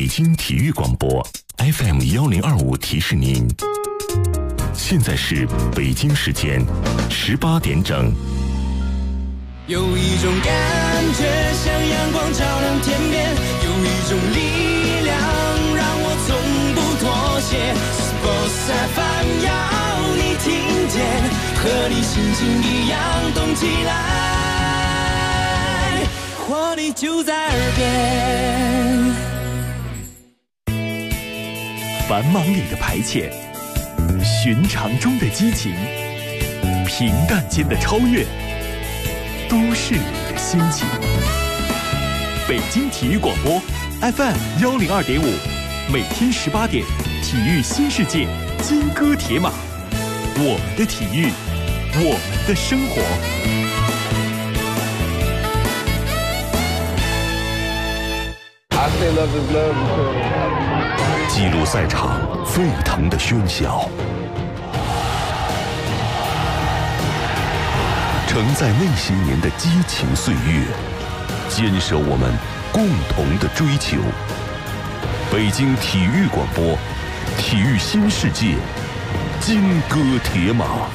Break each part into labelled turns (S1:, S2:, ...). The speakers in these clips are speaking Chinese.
S1: 京体育广播 FM1025提示您，现在是北京时间18点整。
S2: 有一种感觉像阳光照亮天边，有一种力量让我从不妥协。Sports FM 要你听见，和你心情一样动起来，活力就在耳边。
S3: 繁忙里的排遣，寻常中的激情，平淡间的超越，都市里的心情。北京体育广播 FM102.5，每天18点，体育新世界，金戈铁马，我们的体育，我们的生活。
S1: 记录赛场沸腾的喧嚣，承载那些年的激情岁月，坚守我们共同的追求。北京体育广播，体育新世界，金戈铁马。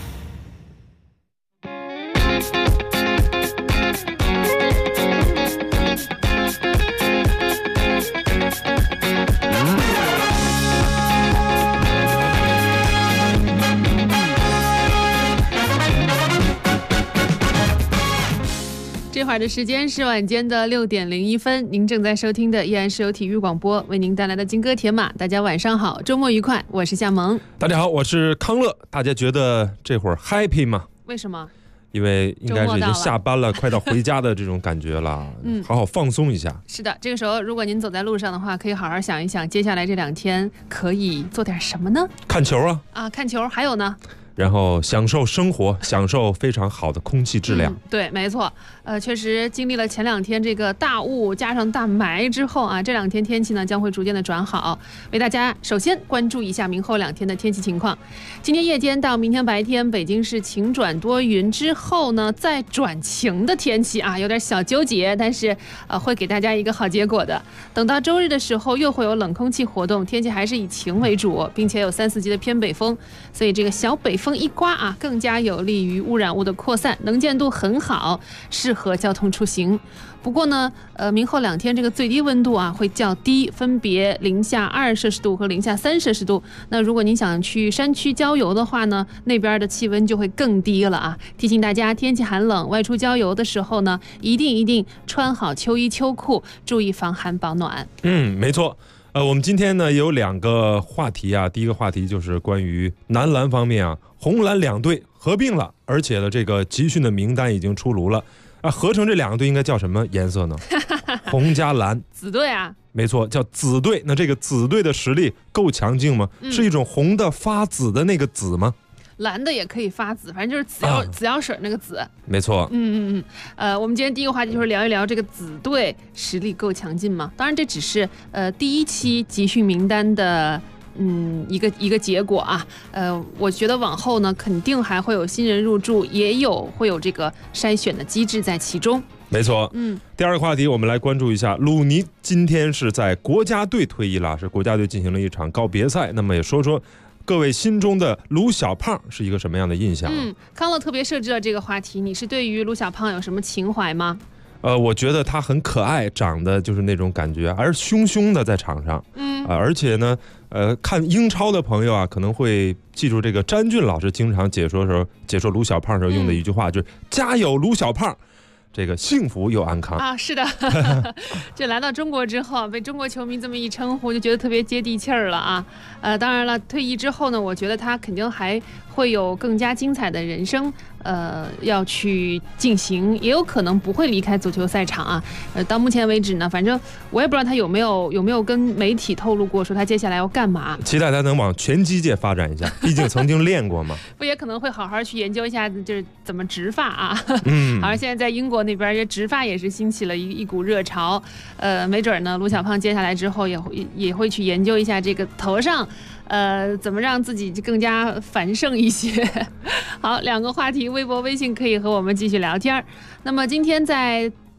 S4: 这会儿的时间是晚间的6点01分，您正在收听的依然是由体育广播为您带来的金戈铁马。大家晚上好，周末愉快，我是夏萌。
S5: 大家好，我是康乐。大家觉得这会儿 happy 吗？
S4: 为什么？
S5: 因为应该是已经下班了，快到回家的这种感觉了。好好放松一下。
S4: 是的，这个时候如果您走在路上的话，可以好好想一想，接下来这2天可以做点什么呢？
S5: 看球
S4: 啊，看球，还有呢？
S5: 然后享受生活，享受非常好的空气质量。
S4: 对，没错。确实经历了前2天这个大雾加上大霾之后啊，这2天天气呢将会逐渐的转好。为大家首先关注一下明后2天的天气情况。今天夜间到明天白天，北京是晴转多云之后呢，再转晴的天气啊，有点小纠结，但是会给大家一个好结果的。等到周日的时候，又会有冷空气活动，天气还是以晴为主，并且有3、4级的偏北风，所以这个小北风一刮啊，更加有利于污染物的扩散，能见度很好，适合交通出行。不过呢，明后2天这个最低温度啊会较低，分别零下2摄氏度和零下3摄氏度。那如果您想去山区郊游的话呢，那边的气温就会更低了啊。提醒大家，天气寒冷，外出郊游的时候呢，一定穿好秋衣秋裤，注意防寒保暖。
S5: 没错。我们今天呢有2个话题啊。第一个话题就是关于男篮方面啊，红蓝2队合并了，而且呢这个集训的名单已经出炉了啊。合成这2个队应该叫什么颜色呢？红加蓝，
S4: 紫队啊。
S5: 没错，叫紫队。那这个紫队的实力够强劲吗？是一种红的发紫的那个紫吗？
S4: 蓝的也可以发紫，反正就是紫药水那个紫。没错。我们今天第一个话题就是聊一聊这个紫队实力够强劲吗？当然这只是第1期集训名单的一个结果啊。我觉得往后呢肯定还会有新人入驻，也会有这个筛选的机制在其中。
S5: 没错。第2个话题我们来关注一下，鲁尼今天是在国家队退役了，是国家队进行了一场告别赛。那么也说说各位心中的卢小胖是一个什么样的印象？
S4: 康乐特别设置了这个话题，你是对于卢小胖有什么情怀吗？
S5: 我觉得他很可爱，长得就是那种感觉，而凶凶的在场上。而且呢，看英超的朋友啊，可能会记住这个詹俊老师经常解说卢小胖时候用的一句话，就是加油卢小胖。这个幸福又安康
S4: 啊，是的。这来到中国之后，被中国球迷这么一称呼，就觉得特别接地气儿了啊。当然了，退役之后呢，我觉得他肯定还会有更加精彩的人生，要去进行，也有可能不会离开足球赛场啊。到目前为止呢，反正我也不知道他有没有跟媒体透露过说他接下来要干嘛。
S5: 期待他能往拳击界发展一下，毕竟曾经练过嘛。
S4: 不也可能会好好去研究一下，就是怎么植发啊。好像现在在英国那边植发也是兴起了一股热潮。没准呢，卢小胖接下来之后也会去研究一下这个头上。怎么让自己更加繁盛一些。好，2个话题，微博微信可以和我们继续聊天。那么今天在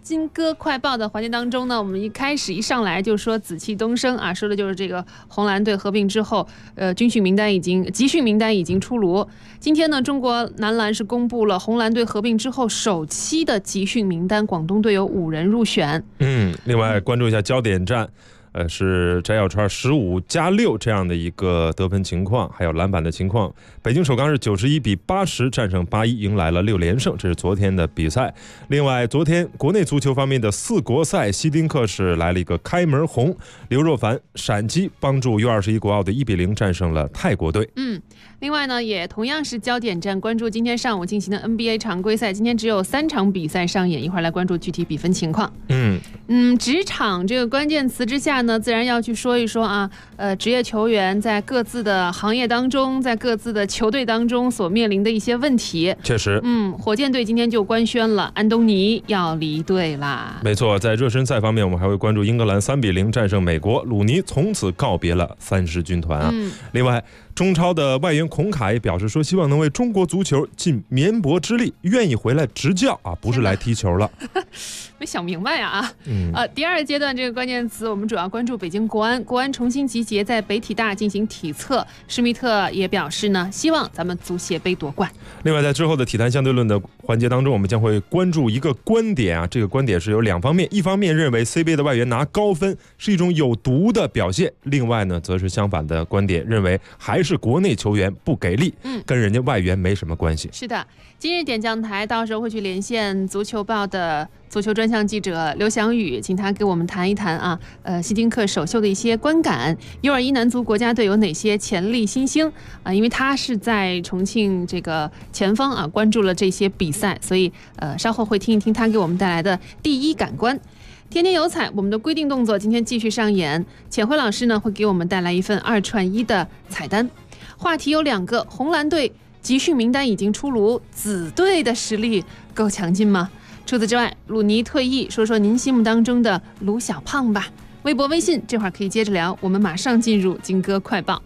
S4: 金歌快报的环节当中呢，我们一上来就说紫气东升啊，说的就是这个红蓝队合并之后，集训名单已经出炉。今天呢，中国男篮是公布了红蓝队合并之后首期的集训名单，广东队有5人入选。
S5: 另外关注一下焦点战。是翟小川15+6这样的一个得分情况，还有篮板的情况。北京首钢是91比80战胜81，迎来了6连胜，这是昨天的比赛。另外，昨天国内足球方面的4国赛，希丁克是来了一个开门红，刘若凡闪击帮助U21国奥队1比0战胜了泰国队。
S4: 另外呢，也同样是焦点战，关注今天上午进行的 NBA 常规赛，今天只有3场比赛上演，一会儿来关注具体比分情况。职场这个关键词之下呢，自然要去说一说啊，职业球员在各自的行业当中，在各自的球队当中所面临的一些问题。
S5: 确实，
S4: 火箭队今天就官宣了，安东尼要离队啦。
S5: 没错，在热身赛方面，我们还会关注英格兰3比0战胜美国，鲁尼从此告别了30军团啊。另外，中超的外援孔卡也表示说，希望能为中国足球尽绵薄之力，愿意回来执教啊，不是来踢球了。
S4: 没想明白啊！第二阶段这个关键词，我们主要关注北京国安重新集结，在北体大进行体测。施密特也表示呢，希望咱们足协杯夺冠。
S5: 另外，在之后的体坛相对论的环节当中，我们将会关注一个观点啊，这个观点是有2方面，一方面认为 CBA 的外援拿高分是一种有毒的表现，另外呢，则是相反的观点，认为还是国内球员不给力，跟人家外援没什么关系。
S4: 是的，今日点将台到时候会去连线足球报的足球专项记者刘翔宇，请他给我们谈一谈啊，希丁克首秀的一些观感，U21男足国家队有哪些潜力新星啊？因为他是在重庆这个前方啊，关注了这些比赛，所以稍后会听一听他给我们带来的第一感官。天天有彩，我们的规定动作今天继续上演，浅辉老师呢会给我们带来一份2串1的彩蛋。话题有2个，红蓝队集训名单已经出炉，紫队的实力够强劲吗？除此之外，鲁尼退役，说说您心目当中的鲁小胖吧。微博微信这会儿可以接着聊，我们马上进入金歌快报。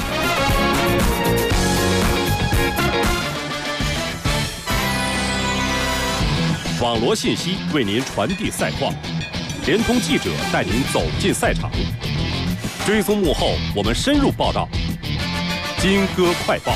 S1: 网罗信息为您传递赛况，联通记者带您走进赛场，追踪幕后我们深入报道。金歌快报。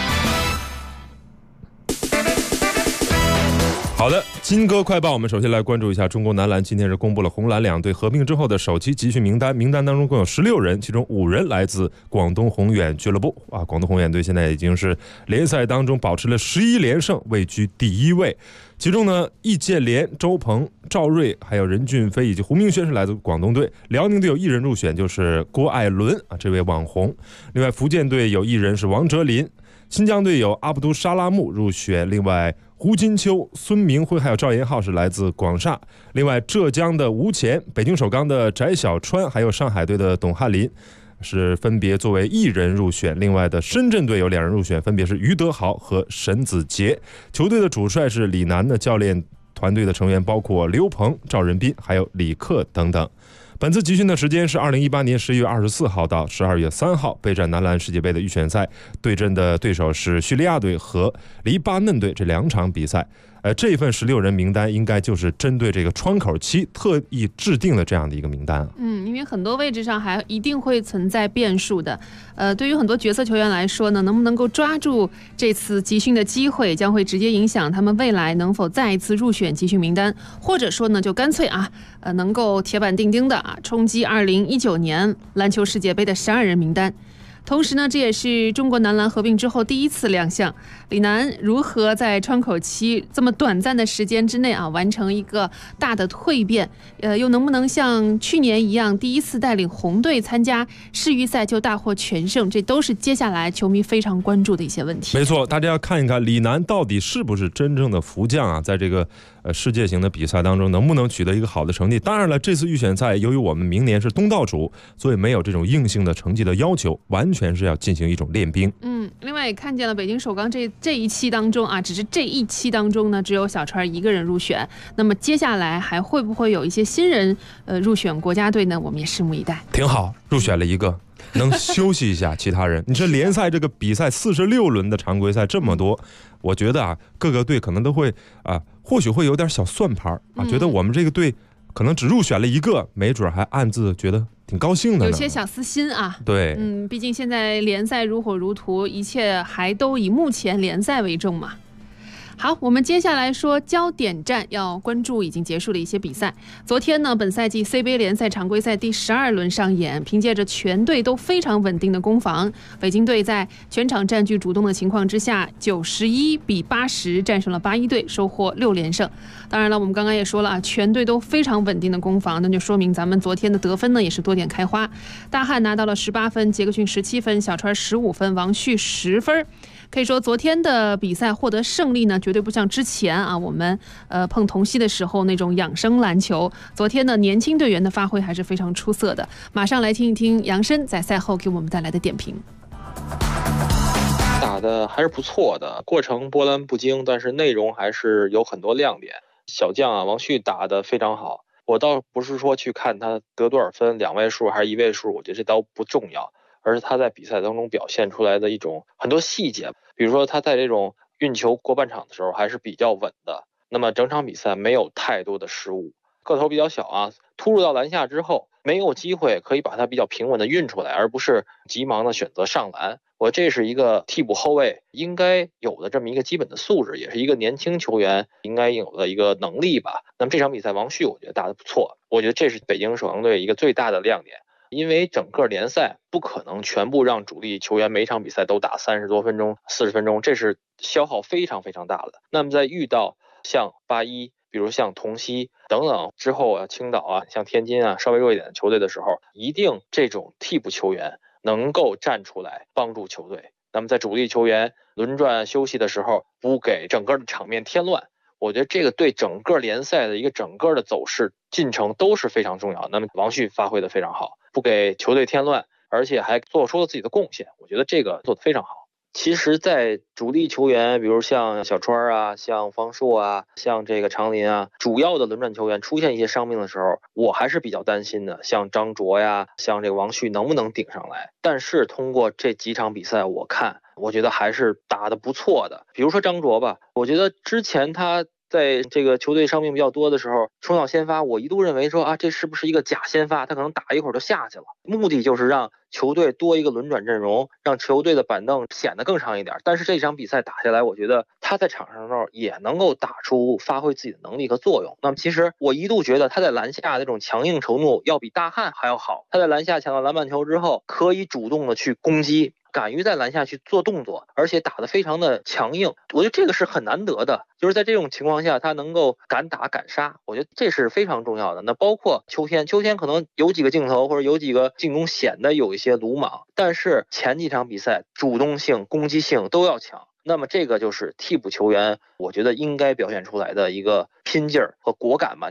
S5: 好的，金歌快报，我们首先来关注一下中国男篮今天是公布了红蓝2队合并之后的首期集训名单，名单当中共有16人，其中5人来自广东宏远俱乐部啊。广东宏远队现在已经是联赛当中保持了11连胜，位居第1位。其中呢，易建联、周鹏、赵睿还有任骏飞以及胡明轩是来自广东队，辽宁队有1人入选，就是郭艾伦啊，这位网红。另外福建队有1人是王哲林，新疆队有阿卜杜沙拉木入选，另外胡金秋、孙明辉还有赵岩浩是来自广厦，另外浙江的吴前、北京首钢的翟小川还有上海队的董翰林是分别作为1人入选，另外的深圳队有2人入选，分别是于德豪和沈子杰。球队的主帅是李楠的，教练团队的成员包括刘鹏、赵仁斌还有李克等等。本次集训的时间是2018年11月24号到12月3号，备战男篮世界杯的预选赛，对阵的对手是叙利亚队和黎巴嫩队这2场比赛。这份16人名单应该就是针对这个窗口期特意制定的这样的一个名单。
S4: 因为很多位置上还一定会存在变数的。对于很多角色球员来说呢，能不能够抓住这次集训的机会，将会直接影响他们未来能否再一次入选集训名单，或者说呢，就干脆能够铁板钉钉的冲击2019年篮球世界杯的12人名单。同时呢，这也是中国男篮合并之后第一次亮相。李楠如何在窗口期这么短暂的时间之内完成一个大的蜕变？又能不能像去年一样，第一次带领红队参加世预赛就大获全胜？这都是接下来球迷非常关注的一些问题。
S5: 没错，大家要看一看李楠到底是不是真正的福将啊，在这个世界型的比赛当中能不能取得一个好的成绩。当然了，这次预选赛由于我们明年是东道主，所以没有这种硬性的成绩的要求，完全是要进行一种练兵。
S4: 另外也看见了北京首钢这一期当中只是这一期当中呢，只有小川1个人入选。那么接下来还会不会有一些新人入选国家队呢？我们也拭目以待。
S5: 挺好，入选了1个。能休息一下其他人。你这联赛这个比赛46轮的常规赛这么多，我觉得各个队可能都会或许会有点小算盘啊，觉得我们这个队可能只入选了一个，没准还暗自觉得挺高兴的呢，
S4: 有些小私心啊。
S5: 对，
S4: 毕竟现在联赛如火如荼，一切还都以目前联赛为重嘛。好，我们接下来说焦点战，要关注已经结束的一些比赛。昨天呢，本赛季 CBA 联赛常规赛第12轮上演，凭借着全队都非常稳定的攻防，北京队在全场占据主动的情况之下，91比80战胜了81队，收获6连胜。当然了，我们刚刚也说了啊，全队都非常稳定的攻防，那就说明咱们昨天的得分呢也是多点开花。大汉拿到了18分，杰克逊17分，小川15分，王旭10分。可以说昨天的比赛获得胜利呢，绝对不像之前啊我们碰同曦的时候那种养生篮球。昨天呢，年轻队员的发挥还是非常出色的。马上来听一听杨申在赛后给我们带来的点评。
S6: 打的还是不错的，过程波澜不惊，但是内容还是有很多亮点。小将啊，王旭打得非常好。我倒不是说去看他得多少分，2位数还是1位数，我觉得这倒不重要。而是他在比赛当中表现出来的一种很多细节，比如说他在这种运球过半场的时候还是比较稳的，那么整场比赛没有太多的失误，个头比较小啊，突入到篮下之后没有机会可以把它比较平稳的运出来，而不是急忙的选择上篮。这是一个替补后卫应该有的这么一个基本的素质，也是一个年轻球员应该有的一个能力吧。那么这场比赛王旭我觉得打得不错，我觉得这是北京首阳队一个最大的亮点。因为整个联赛不可能全部让主力球员每场比赛都打30多分钟、40分钟，这是消耗非常非常大的。那么在遇到像81，比如像同曦等等之后啊，青岛啊，像天津啊，稍微弱一点的球队的时候，一定这种替补球员能够站出来帮助球队。那么在主力球员轮转休息的时候，不给整个的场面添乱。我觉得这个对整个联赛的一个整个的走势进程都是非常重要。那么王旭发挥的非常好，不给球队添乱，而且还做出了自己的贡献，我觉得这个做得非常好。其实在主力球员比如像小川啊，像方硕啊，像这个长林啊，主要的轮转球员出现一些伤病的时候，我还是比较担心的，像张卓呀，像这个王旭能不能顶上来。但是通过这几场比赛我觉得还是打得不错的。比如说张卓吧，我觉得之前他在这个球队伤病比较多的时候冲到先发，我一度认为说啊，这是不是一个假先发，他可能打一会儿就下去了，目的就是让球队多一个轮转阵容，让球队的板凳显得更长一点。但是这场比赛打下来，我觉得他在场上的时候也能够打出发挥自己的能力和作用。那么其实我一度觉得他在篮下那种强硬程度要比大汉还要好，他在篮下抢到篮板球之后可以主动的去攻击，敢于在篮下去做动作，而且打得非常的强硬，我觉得这个是很难得的。就是在这种情况下他能够敢打敢杀，我觉得这是非常重要的。那包括秋天可能有几个镜头或者有几个进攻显得有一些鲁莽，但是前几场比赛主动性攻击性都要强，那么这个就是替补球员我觉得应该表现出来的一个拼劲儿和果敢吧。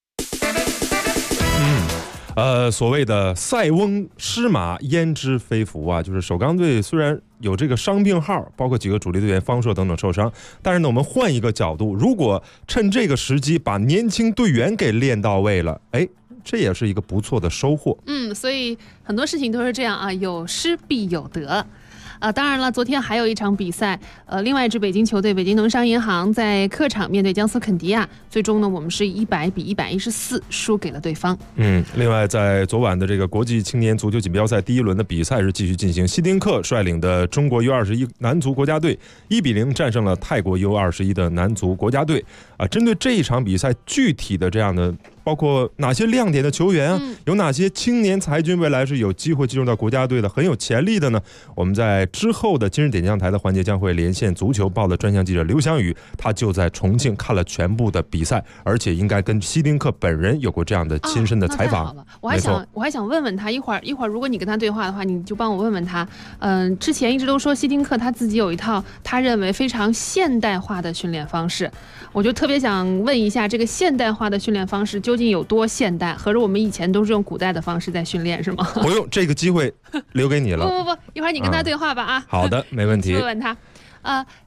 S5: 所谓的塞翁失马焉知非福啊，就是首钢队虽然有这个伤病号，包括几个主力队员方硕等等受伤，但是呢，我们换一个角度，如果趁这个时机把年轻队员给练到位了，这也是一个不错的收获。
S4: 所以很多事情都是这样啊，有失必有得。当然了，昨天还有一场比赛，另外一支北京球队北京农商银行在客场面对江苏肯迪亚，最终呢我们是100比114输给了对方。
S5: 另外在昨晚的这个国际青年足球锦标赛第1轮的比赛是继续进行，希丁克率领的中国 U21 男足国家队1比0战胜了泰国 U21 的男足国家队。针对这一场比赛具体的这样的包括哪些亮点的球员啊，有哪些青年才俊未来是有机会进入到国家队的，很有潜力的呢？我们在之后的今日点将台的环节将会连线足球报的专项记者刘翔宇，他就在重庆看了全部的比赛，而且应该跟希丁克本人有过这样的亲身的采访。
S4: 我还想问问他，一会儿如果你跟他对话的话，你就帮我问问他。之前一直都说希丁克他自己有一套他认为非常现代化的训练方式，我就特别想问一下，这个现代化的训练方式究竟有多现代？合着我们以前都是用古代的方式在训练是吗？
S5: 不用，这个机会留给你了。
S4: 不，一会儿你跟他对话吧啊。
S5: 好的，没问题。
S4: 问问他。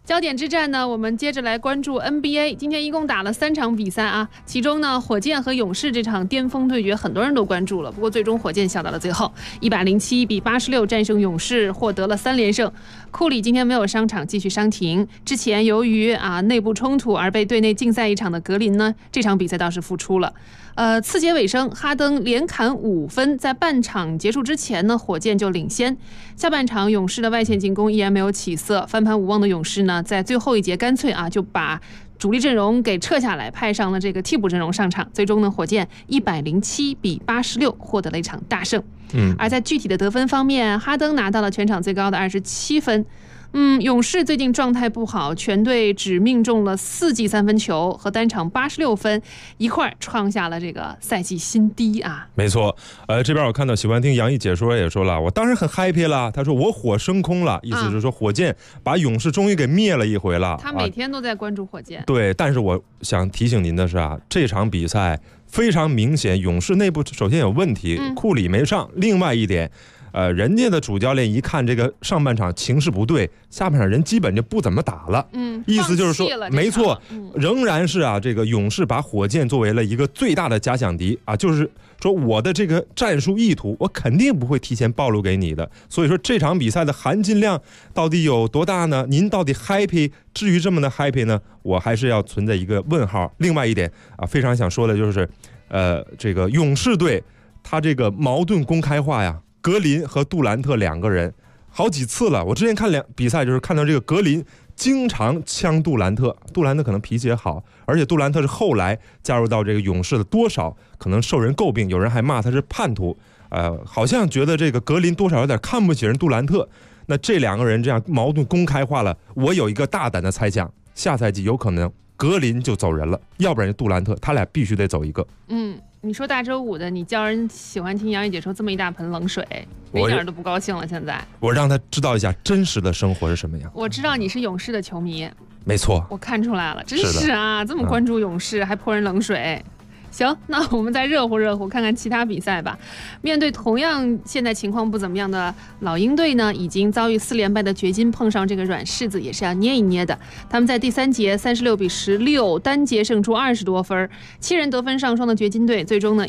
S4: 焦点之战呢，我们接着来关注 NBA。今天一共打了3场比赛啊，其中呢，火箭和勇士这场巅峰对决，很多人都关注了。不过最终火箭笑到了最后，107比86战胜勇士，获得了3连胜。库里今天没有上场，继续伤停。之前由于内部冲突而被队内禁赛1场的格林呢，这场比赛倒是复出了。次节尾声，哈登连砍5分，在半场结束之前呢，火箭就领先。下半场勇士的外线进攻依然没有起色，翻盘无望的勇士呢，在最后一节干脆就把主力阵容给撤下来，派上了这个替补阵容上场。最终呢，火箭107比86获得了一场大胜。而在具体的得分方面，哈登拿到了全场最高的27分。勇士最近状态不好，全队只命中了4记3分球，和单场86分一块创下了这个赛季新低啊！
S5: 没错，这边我看到喜欢听杨毅解说也说了，我当然很 happy 了。他说我火升空了，意思是说火箭把勇士终于给灭了一回了。
S4: 他每天都在关注火箭。
S5: 对，但是我想提醒您的是这场比赛非常明显，勇士内部首先有问题，库里没上，另外一点。人家的主教练一看这个上半场情势不对，下半场人基本就不怎么打了。意思就是说，没错，仍然是这个勇士把火箭作为了一个最大的假想敌就是说我的这个战术意图，我肯定不会提前暴露给你的。所以说这场比赛的含金量到底有多大呢？您到底 happy？ 至于这么的 happy 呢，我还是要存在一个问号。另外一点非常想说的就是，这个勇士队他这个矛盾公开化呀。格林和杜兰特2个人好几次了，我之前看比赛就是看到这个格林经常呛杜兰特，杜兰特可能脾气也好，而且杜兰特是后来加入到这个勇士的，多少可能受人诟病，有人还骂他是叛徒，好像觉得这个格林多少有点看不起人杜兰特。那这2个人这样矛盾公开化了，我有一个大胆的猜想，下赛季有可能格林就走人了，要不然杜兰特，他俩必须得走一个。
S4: 你说大周5的，你叫人喜欢听杨毅解说这么一大盆冷水，我一点都不高兴了。现在
S5: 我让他知道一下真实的生活是什么样。
S4: 我知道你是勇士的球迷，
S5: 没错，
S4: 我看出来了，真是这么关注勇士，还泼人冷水。行，那我们再热乎热乎，看看其他比赛吧。面对同样现在情况不怎么样的老鹰队呢，已经遭遇4连败的掘金碰上这个软柿子，也是要捏一捏的。他们在第3节36比16单节胜出20多分，7人得分上双的掘金队，最终呢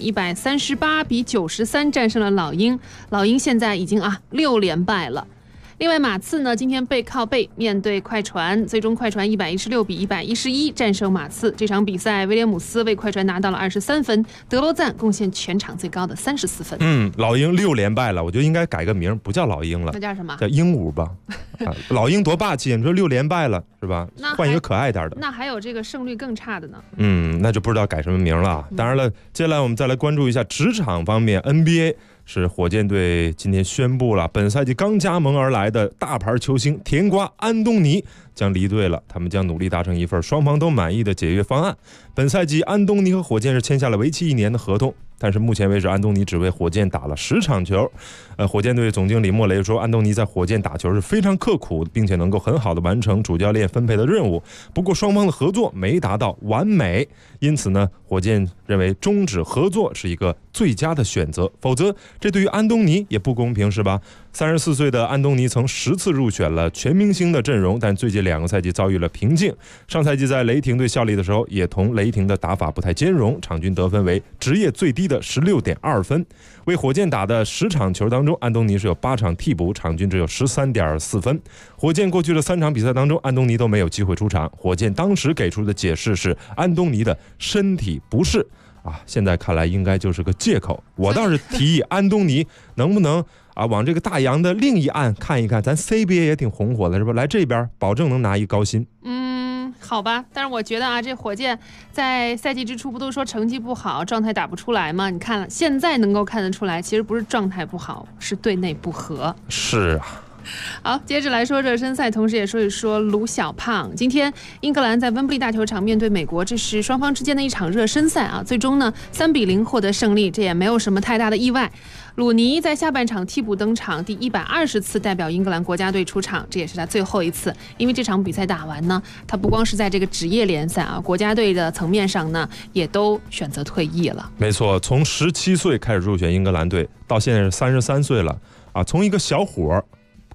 S4: 138比93战胜了老鹰。老鹰现在已经6连败了。另外马刺呢，今天背靠背面对快船，最终快船116比111战胜马刺。这场比赛威廉姆斯为快船拿到了23分，德罗赞贡献全场最高的34分。
S5: 老鹰6连败了，我觉得应该改个名，不叫老鹰了，
S4: 那叫什么？
S5: 叫鹦鹉吧。老鹰多霸气，你说6连败了是吧？换一个可爱点的。
S4: 那还有这个胜率更差的呢。
S5: 那就不知道改什么名了。当然了，接下来我们再来关注一下职场方面 ，NBA。是火箭队今天宣布了，本赛季刚加盟而来的大牌球星甜瓜安东尼将离队了，他们将努力达成一份双方都满意的解约方案。本赛季安东尼和火箭是签下了为期1年的合同，但是目前为止安东尼只为火箭打了10场球。火箭队总经理莫雷说，安东尼在火箭打球是非常刻苦，并且能够很好的完成主教练分配的任务，不过双方的合作没达到完美，因此呢，火箭认为终止合作是一个最佳的选择，否则这对于安东尼也不公平，是吧？34岁的安东尼曾10次入选了全明星的阵容，但最近2个赛季遭遇了瓶颈。上赛季在雷霆队效力的时候，也同雷霆的打法不太兼容，场均得分为职业最低的16.2分。为火箭打的10场球当中，安东尼是有8场替补，场均只有13.4分。火箭过去的3场比赛当中，安东尼都没有机会出场。火箭当时给出的解释是安东尼的身体不适。现在看来应该就是个借口。我倒是提议安东尼能不能往这个大洋的另一岸看一看，咱 CBA 也挺红火的是吧？来这边保证能拿一高薪。
S4: 好吧，但是我觉得这火箭在赛季之初不都说成绩不好，状态打不出来吗？你看了，现在能够看得出来，其实不是状态不好，是队内不和。
S5: 是
S4: 好，接着来说热身赛，同时也说一说卢小胖。今天英格兰在温布利大球场面对美国，这是双方之间的一场热身赛最终呢3比0获得胜利，这也没有什么太大的意外。鲁尼在下半场替补登场，第120次代表英格兰国家队出场，这也是他最后一次。因为这场比赛打完呢，他不光是在这个职业联赛国家队的层面上呢，也都选择退役了。
S5: 没错，从17岁开始入选英格兰队，到现在是33岁了从一个小伙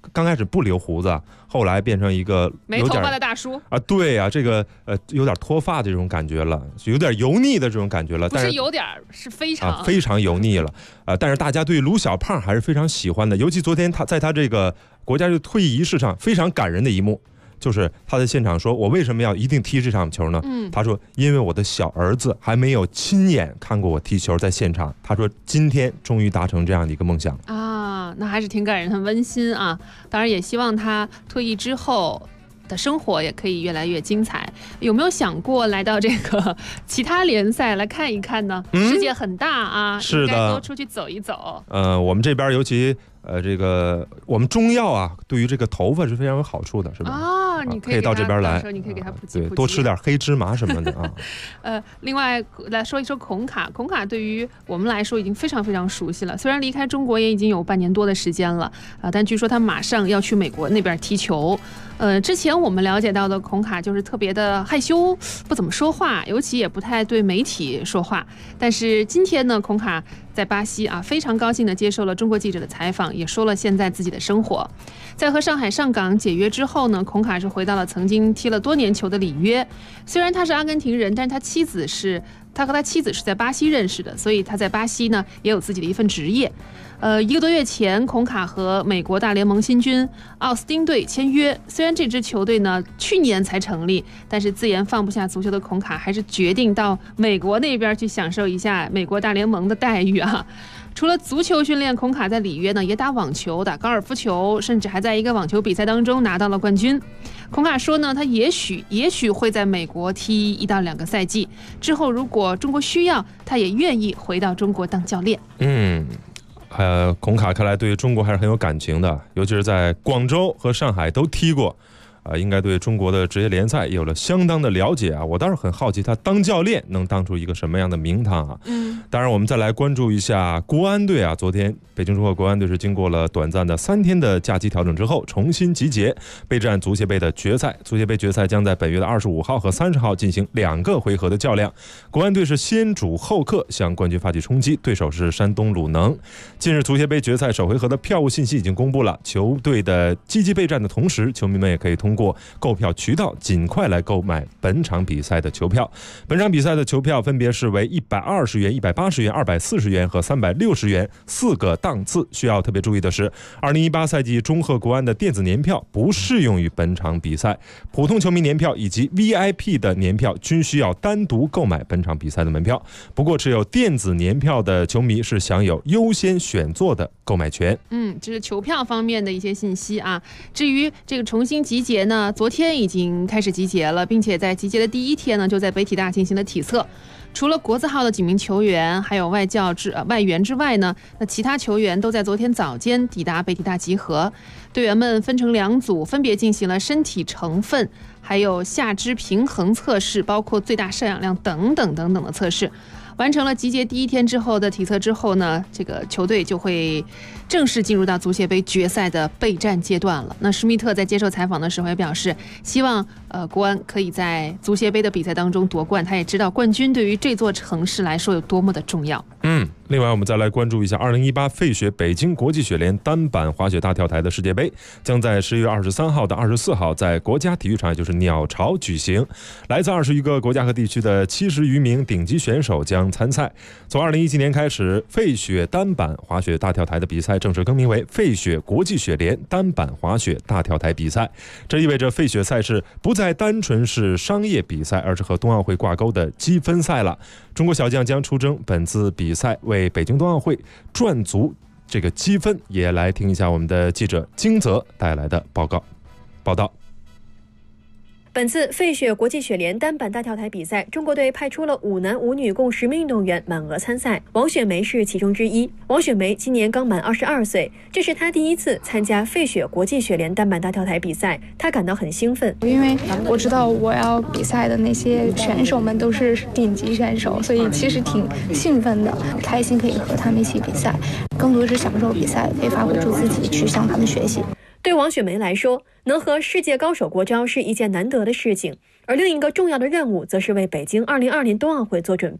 S5: 刚开始不留胡子，后来变成一个
S4: 没头发的大叔
S5: 啊，对啊，这个有点脱发的这种感觉了，有点油腻的这种感觉了。
S4: 不是有点，是非常
S5: 非常油腻了。但是大家对卢小胖还是非常喜欢的，尤其昨天他在他这个国家队退役仪式上非常感人的一幕。就是他在现场说，我为什么要一定踢这场球呢？他说因为我的小儿子还没有亲眼看过我踢球在现场，他说今天终于达成这样的一个梦想
S4: 啊，那还是挺感人很温馨啊。当然也希望他退役之后的生活也可以越来越精彩。有没有想过来到这个其他联赛来看一看呢？世界很大啊，
S5: 是的，
S4: 应该多出去走一走。
S5: 我们这边尤其这个我们中药啊，对于这个头发是非常有好处的，是吧？
S4: 啊，你
S5: 可以到这边来，
S4: 你可以给他普及
S5: 对，多吃点黑芝麻什么的
S4: 啊。另外来说一说孔卡，孔卡对于我们来说已经非常非常熟悉了。虽然离开中国也已经有半年多的时间了但据说他马上要去美国那边踢球。之前我们了解到的孔卡就是特别的害羞，不怎么说话，尤其也不太对媒体说话。但是今天呢，孔卡在巴西非常高兴地接受了中国记者的采访，也说了现在自己的生活。在和上海上港解约之后呢，孔卡是回到了曾经踢了多年球的里约。虽然他是阿根廷人，但是他和他妻子是在巴西认识的，所以他在巴西呢也有自己的一份职业。1个多月前，孔卡和美国大联盟新军奥斯汀队签约。虽然这支球队呢去年才成立，但是自言放不下足球的孔卡还是决定到美国那边去享受一下美国大联盟的待遇啊。除了足球训练，孔卡在里约呢也打网球、打高尔夫球，甚至还在一个网球比赛当中拿到了冠军。孔卡说呢，他也许会在美国踢1到2个赛季，之后如果中国需要，他也愿意回到中国当教练。
S5: 孔卡看来对中国还是很有感情的，尤其是在广州和上海都踢过。应该对中国的职业联赛有了相当的了解啊！我倒是很好奇，他当教练能当出一个什么样的名堂啊？当然我们再来关注一下国安队啊。昨天北京中赫国安队是经过了短暂的3天的假期调整之后，重新集结备战足协杯的决赛。足协杯决赛将在本月的25号和30号进行2个回合的较量。国安队是先主后客向冠军发起冲击，对手是山东鲁能。近日足协杯决赛首回合的票务信息已经公布了，球队的积极备战的同时，球迷们也可以通过购票渠道尽快来购买本场比赛的球票。本场比赛的球票分别是为120元、180元、240元和360元4个档次。需要特别注意的是，2018赛季中赫国安的电子年票不适用于本场比赛，普通球迷年票以及 VIP 的年票均需要单独购买本场比赛的门票。不过持有电子年票的球迷是享有优先选座的购买权。
S4: 这是球票方面的一些信息啊。至于这个重新集结呢，昨天已经开始集结了，并且在集结的第1天呢，就在北体大进行了体测。除了国字号的几名球员还有外援之外呢，那其他球员都在昨天早间抵达北体大集合。队员们分成2组，分别进行了身体成分还有下肢平衡测试，包括最大摄氧量等等的测试。完成了集结第1天之后的体测之后呢，这个球队就会正式进入到足协杯决赛的备战阶段了。那施密特在接受采访的时候也表示，希望国安可以在足协杯的比赛当中夺冠。他也知道冠军对于这座城市来说有多么的重要。
S5: 另外我们再来关注一下2018费雪北京国际雪联单板滑雪大跳台的世界杯，将在10月23号到24号在国家体育场，也就是鸟巢举行。来自20余个国家和地区的70余名顶级选手将参赛。从2017年开始，费雪单板滑雪大跳台的比赛正式更名为费雪国际雪联单板滑雪大跳台比赛。这意味着费雪赛事不再单纯是商业比赛，而是和冬奥会挂钩的积分赛了。中国小将将出征本次比赛，为北京冬奥会赚足这个积分。也来听一下我们的记者金泽带来的报道。
S7: 本次费雪国际雪联单板大跳台比赛，中国队派出了5男5女共10名运动员满额参赛，王雪梅是其中之一。王雪梅今年刚满22岁，这是她第1次参加费雪国际雪联单板大跳台比赛，她感到很兴奋，
S8: 因为我知道我要比赛的那些选手们都是顶级选手，所以其实挺兴奋的，开心可以和他们一起比赛，更多是享受比赛，可以发挥出自己，去向他们学习。
S7: 对王雪梅来说，能和世界高手过招是一件难得的事情，而另一个重要的任务则是为北京2020年冬奥会做准备。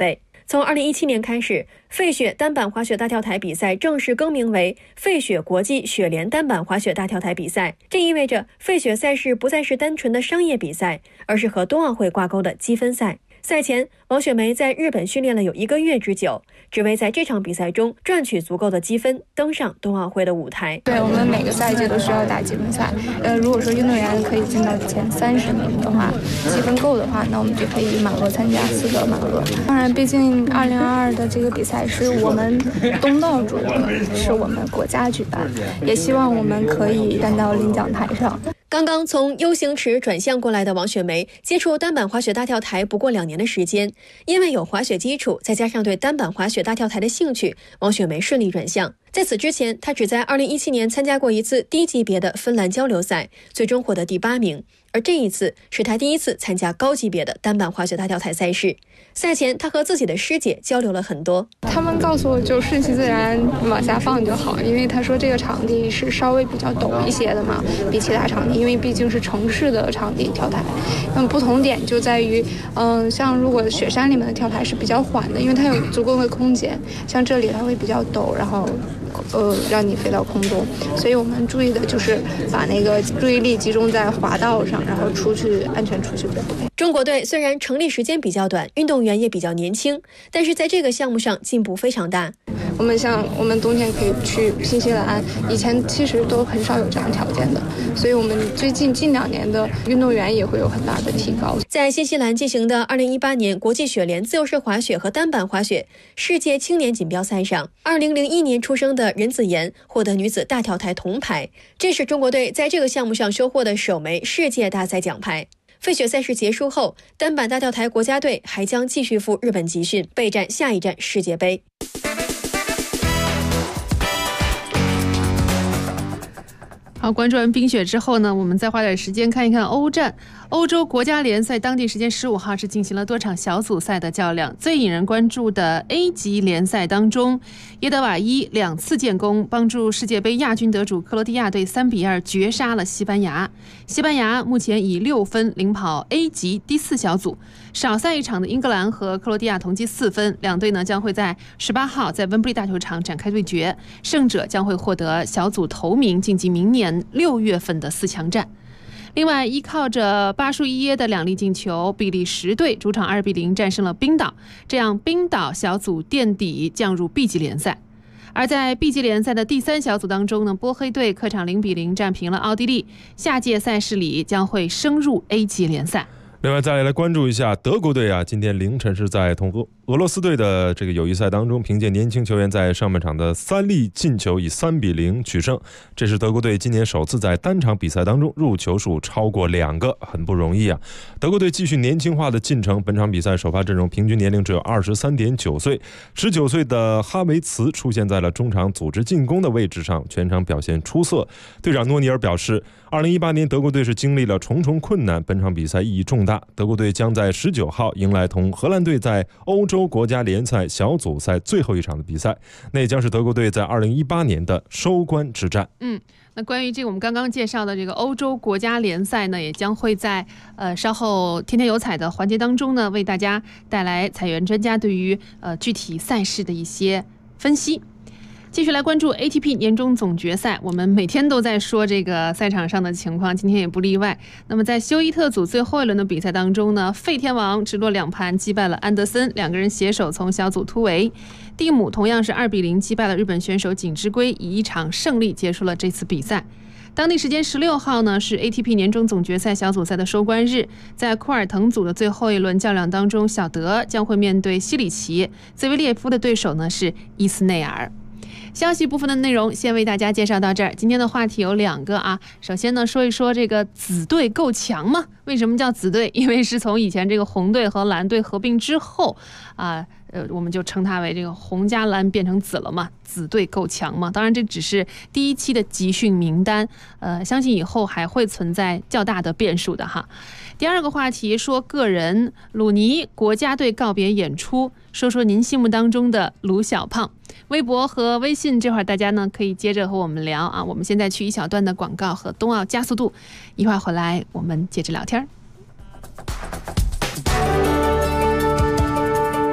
S7: 从2017年开始，费雪单板滑雪大跳台比赛正式更名为费雪国际雪联单板滑雪大跳台比赛。这意味着费雪赛事不再是单纯的商业比赛，而是和冬奥会挂钩的积分赛。赛前，王雪梅在日本训练了有1个月之久，只为在这场比赛中赚取足够的积分，登上冬奥会的舞台。
S8: 对，我们每个赛季都需要打积分赛。如果说运动员可以进到前30名的话，积分够的话，那我们就可以满额参加4个满额。当然，毕竟2022的这个比赛是我们东道主，是我们国家举办，也希望我们可以站到领奖台上。
S7: 刚刚从 U 型池转向过来的王雪梅，接触单板滑雪大跳台不过2年的时间，因为有滑雪基础，再加上对单板滑雪大跳台的兴趣，王雪梅顺利转向。在此之前，她只在2017年参加过一次低级别的芬兰交流赛，最终获得第8名。而这一次是她第一次参加高级别的单板滑雪大跳台赛事。赛前，她和自己的师姐交流了很多。
S8: 他们告诉我就顺其自然往下放就好，因为他说这个场地是稍微比较陡一些的嘛，比其他场地，因为毕竟是城市的场地跳台。不同点就在于，像如果雪山里面的跳台是比较缓的，因为它有足够的空间，像这里它会比较陡，然后让你飞到空中，所以我们注意的就是把那个注意力集中在滑道上，然后安全出去就 OK。
S7: 中国队虽然成立时间比较短，运动员也比较年轻，但是在这个项目上进步非常大。
S8: 我们冬天可以去新西兰，以前其实都很少有这样条件的，所以我们近2年的运动员也会有很大的提高。
S7: 在新西兰进行的2018年国际雪联自由式滑雪和单板滑雪世界青年锦标赛上，2001年出生的任子妍获得女子大跳台铜牌，这是中国队在这个项目上收获的首枚世界大赛奖牌。费雪赛事结束后，单板大跳台国家队还将继续赴日本集训，备战下一站世界杯。
S4: 好，关注完冰雪之后呢，我们再花点时间看一看欧战。欧洲国家联赛当地时间15号是进行了多场小组赛的较量。最引人关注的 A 级联赛当中，耶德瓦伊2次建功，帮助世界杯亚军得主克罗地亚队3-2绝杀了西班牙。西班牙目前以6分领跑 A 级第4小组。少赛一场的英格兰和克罗地亚同积4分，两队呢将会在18号在温布利大球场展开对决，胜者将会获得小组头名，晋级明年6月份的4强战。另外，依靠着巴舒伊耶的2粒进球，比利时队主场2-0战胜了冰岛，这样冰岛小组垫底降入 B 级联赛。而在 B 级联赛的第3小组当中呢，波黑队客场0-0战平了奥地利，下届赛事里将会升入 A 级联赛。
S5: 另外再来关注一下德国队啊，今天凌晨是在同俄罗斯队的这个友谊赛当中，凭借年轻球员在上半场的3粒进球以3-0取胜，这是德国队今年首次在单场比赛当中入球数超过2个，很不容易啊。德国队继续年轻化的进程，本场比赛首发阵容平均年龄只有23.9岁，19岁的哈维茨出现在了中场组织进攻的位置上，全场表现出色。队长诺尼尔表示，2018年德国队是经历了重重困难，本场比赛意义重大。德国队将在19号迎来同荷兰队在欧洲国家联赛小组赛最后一场的比赛，那也将是德国队在2018年的收官之战。
S4: 那关于这个我们刚刚介绍的这个欧洲国家联赛呢，也将会在稍后天天有彩的环节当中呢，为大家带来采源专家对于具体赛事的一些分析。继续来关注 ATP 年终总决赛，我们每天都在说这个赛场上的情况，今天也不例外。那么在休伊特组最后一轮的比赛当中呢，费天王直落2盘击败了安德森，两个人携手从小组突围。蒂姆同样是2-0击败了日本选手井之圭，以1场胜利结束了这次比赛。当地时间16号呢，是 ATP 年终总决赛小组赛的收官日，在库尔滕组的最后一轮较量当中，小德将会面对西里奇，兹维列夫的对手呢是伊斯内尔。消息部分的内容先为大家介绍到这儿。今天的话题有2个啊，首先呢说一说这个紫队够强吗？为什么叫紫队？因为是从以前这个红队和蓝队合并之后啊，我们就称它为这个红加蓝变成紫了嘛，紫队够强吗？当然这只是第1期的集训名单，相信以后还会存在较大的变数的哈。第2个话题说个人，鲁尼国家队告别演出，说说您心目当中的鲁小胖。微博和微信这会儿大家呢可以接着和我们聊啊，我们现在去一小段的广告和冬奥加速度，一会儿回来我们接着聊天。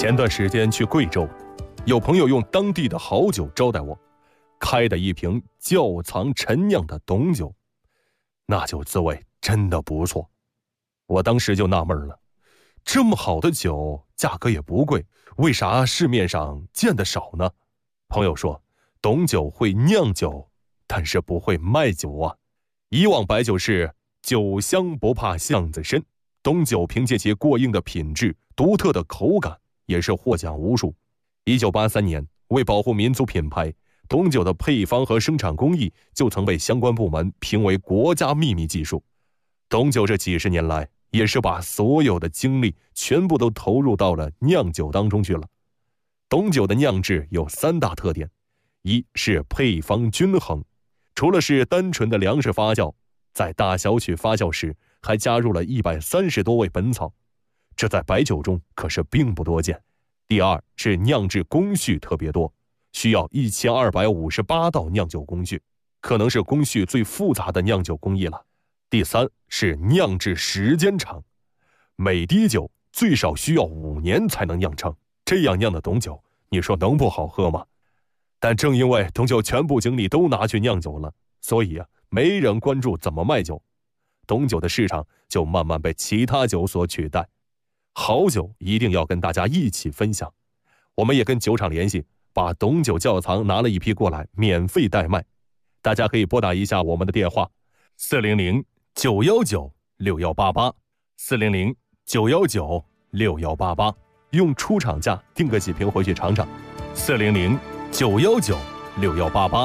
S9: 前段时间去贵州，有朋友用当地的好酒招待我，开的一瓶窖藏陈酿的董酒，那酒滋味真的不错。我当时就纳闷了，这么好的酒价格也不贵，为啥市面上见得少呢？朋友说，董酒会酿酒，但是不会卖酒啊。以往白酒是酒香不怕巷子深，董酒凭借其过硬的品质、独特的口感，也是获奖无数。1983年，为保护民族品牌，董酒的配方和生产工艺就曾被相关部门评为国家秘密技术。董酒这几十年来，也是把所有的精力全部都投入到了酿酒当中去了。董酒的酿制有3大特点，一是配方均衡，除了是单纯的粮食发酵，在大小曲发酵时还加入了130多味本草，这在白酒中可是并不多见。第二是酿制工序特别多，需要1258道酿酒工序，可能是工序最复杂的酿酒工艺了。第三是酿制时间长，每滴酒最少需要5年才能酿成，这样酿的董酒，你说能不好喝吗？但正因为董酒全部精力都拿去酿酒了，所以没人关注怎么卖酒，董酒的市场就慢慢被其他酒所取代。好酒一定要跟大家一起分享，我们也跟酒厂联系，把董酒窖藏拿了一批过来，免费代卖。大家可以拨打一下我们的电话400-919-6188 400-919-6188，用出厂价订个几瓶回去尝尝。400-919-6188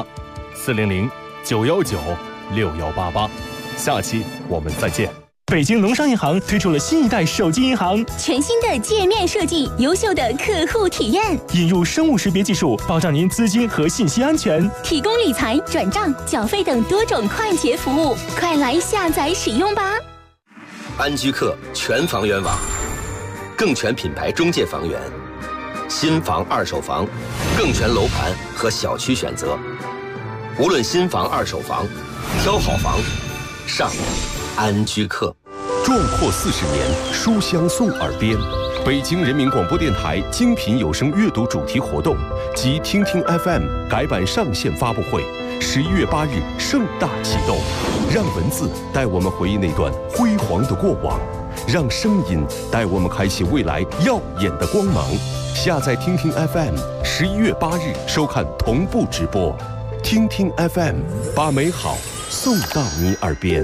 S9: 400-919-6188，下期我们再见。
S3: 北京农商银行推出了新一代手机银行，
S10: 全新的界面设计，优秀的客户体验，
S3: 引入生物识别技术，保障您资金和信息安全，
S10: 提供理财、转账、缴费等多种快捷服务，快来下载使用吧！
S11: 安居客全房源网，更全品牌中介房源，新房、二手房，更全楼盘和小区选择。无论新房、二手房，挑好房，上安居客。
S1: 壮阔40年，书香送耳边。北京人民广播电台精品有声阅读主题活动及听听 FM 改版上线发布会，11月8日盛大启动。让文字带我们回忆那段辉煌的过往，让声音带我们开启未来耀眼的光芒。下载听听 FM，11月8日收看同步直播。听听 FM， 把美好送到你耳边。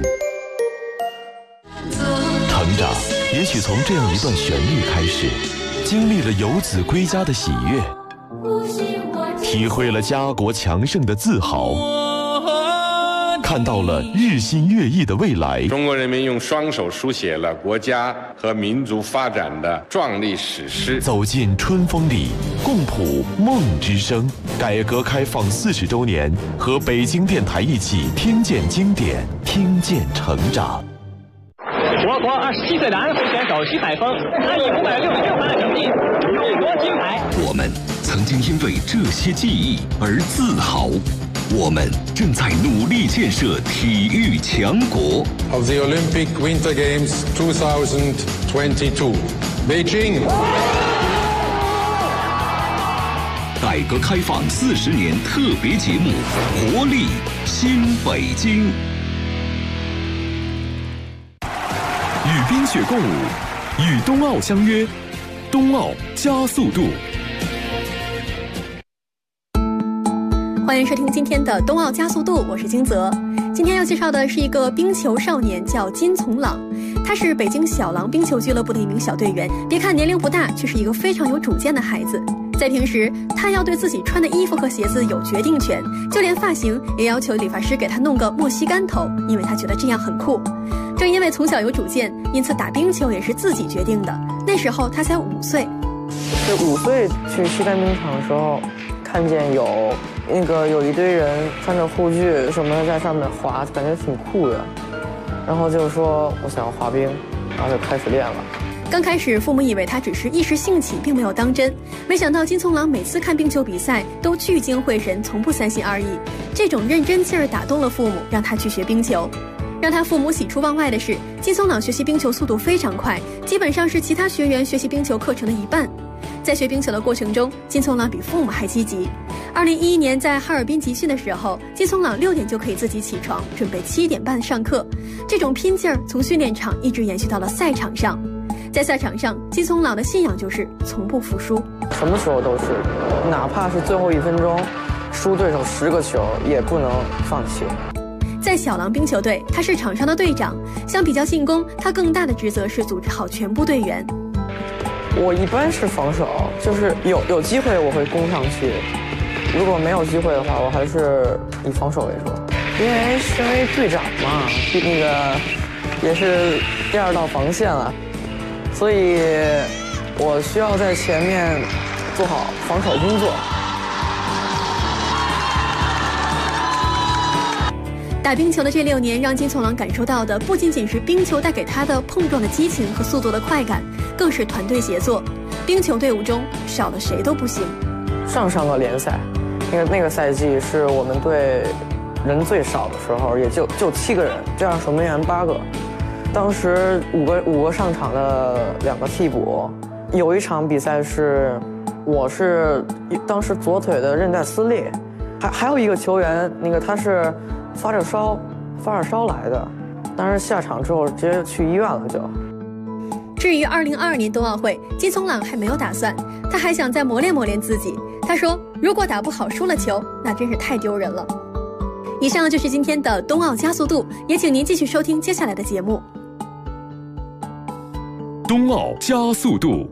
S1: 成长也许从这样一段旋律开始，经历了游子归家的喜悦，体会了家国强盛的自豪，看到了日新月异的未来。
S12: 中国人民用双手书写了国家和民族发展的壮丽史诗。
S1: 走进春风里，共谱梦之声。改革开放40周年，和北京电台一起听见经典，听见成长。
S13: 我国27岁的安徽选手徐海峰，他以566分的成绩荣夺金牌。
S1: 我们曾经因为这些记忆而自豪，我们正在努力建设体育强国。
S14: Of the Olympic Winter Games 2022, Beijing。
S1: 改革开放40年特别节目，活力新北京。与冰雪共舞，与冬奥相约，冬奥加速度。
S7: 欢迎收听今天的冬奥加速度，我是金泽。今天要介绍的是一个冰球少年，叫金从朗。他是北京小狼冰球俱乐部的一名小队员。别看年龄不大，却是一个非常有主见的孩子。在平时，他要对自己穿的衣服和鞋子有决定权，就连发型也要求理发师给他弄个莫西干头，因为他觉得这样很酷。正因为从小有主见，因此打冰球也是自己决定的。那时候他才5岁。
S15: 是5岁去西单冰场的时候，看见有一堆人穿着护具什么的在上面滑，感觉挺酷的。然后就说我想要滑冰，然后就开始练了。
S7: 刚开始，父母以为他只是一时兴起，并没有当真。没想到金从朗每次看冰球比赛都聚精会神，从不三心二意。这种认真劲儿打动了父母，让他去学冰球。让他父母喜出望外的是，金从朗学习冰球速度非常快，基本上是其他学员学习冰球课程的一半。 在学冰球的过程中，金聪朗比父母还积极。2011年在哈尔滨集训的时候，金聪朗6点就可以自己起床，准备7点半上课。这种拼劲儿从训练场一直延续到了赛场上。在赛场上，金聪朗的信仰就是从不服输，
S15: 什么时候都是，哪怕是最后1分钟输对手10个球，也不能放弃。
S7: 在小狼冰球队，他是场上的队长，相比较进攻，他更大的职责是组织好全部队员。
S15: 我一般是防守，就是有机会我会攻上去，如果没有机会的话，我还是以防守为主。因为身为队长嘛，那个也是第2道防线了，所以我需要在前面做好防守工作。
S7: 打冰球的这6年，让金聪朗感受到的不仅仅是冰球带给他的碰撞的激情和速度的快感，更是团队协作。冰球队伍中少了谁都不行。
S15: 上个联赛，那个赛季是我们队人最少的时候，也就7个人，加上守门员8个。当时五个上场的2个替补，有一场比赛是我是当时左腿的韧带撕裂，还有一个球员，那个他是发着烧来的，但是下场之后直接去医院了就。
S7: 至于2022年冬奥会，金聪朗还没有打算，他还想再磨练自己。他说，如果打不好输了球，那真是太丢人了。以上就是今天的冬奥加速度，也请您继续收听接下来的节目。
S3: 冬奥加速度。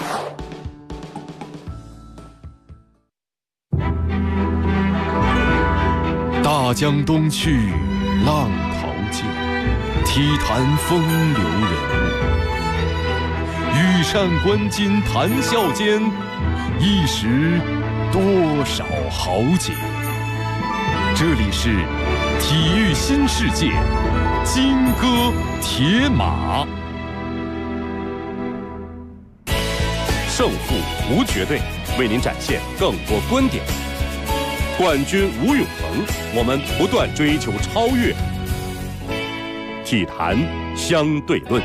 S3: 大江东去，浪淘尽，体坛风流人物。羽扇纶巾谈笑间，一时多少豪杰。这里是体育新世界，金戈铁马。
S9: 胜负无绝对，为您展现更多观点。冠军无永恒，我们不断追求超越。体坛相对论。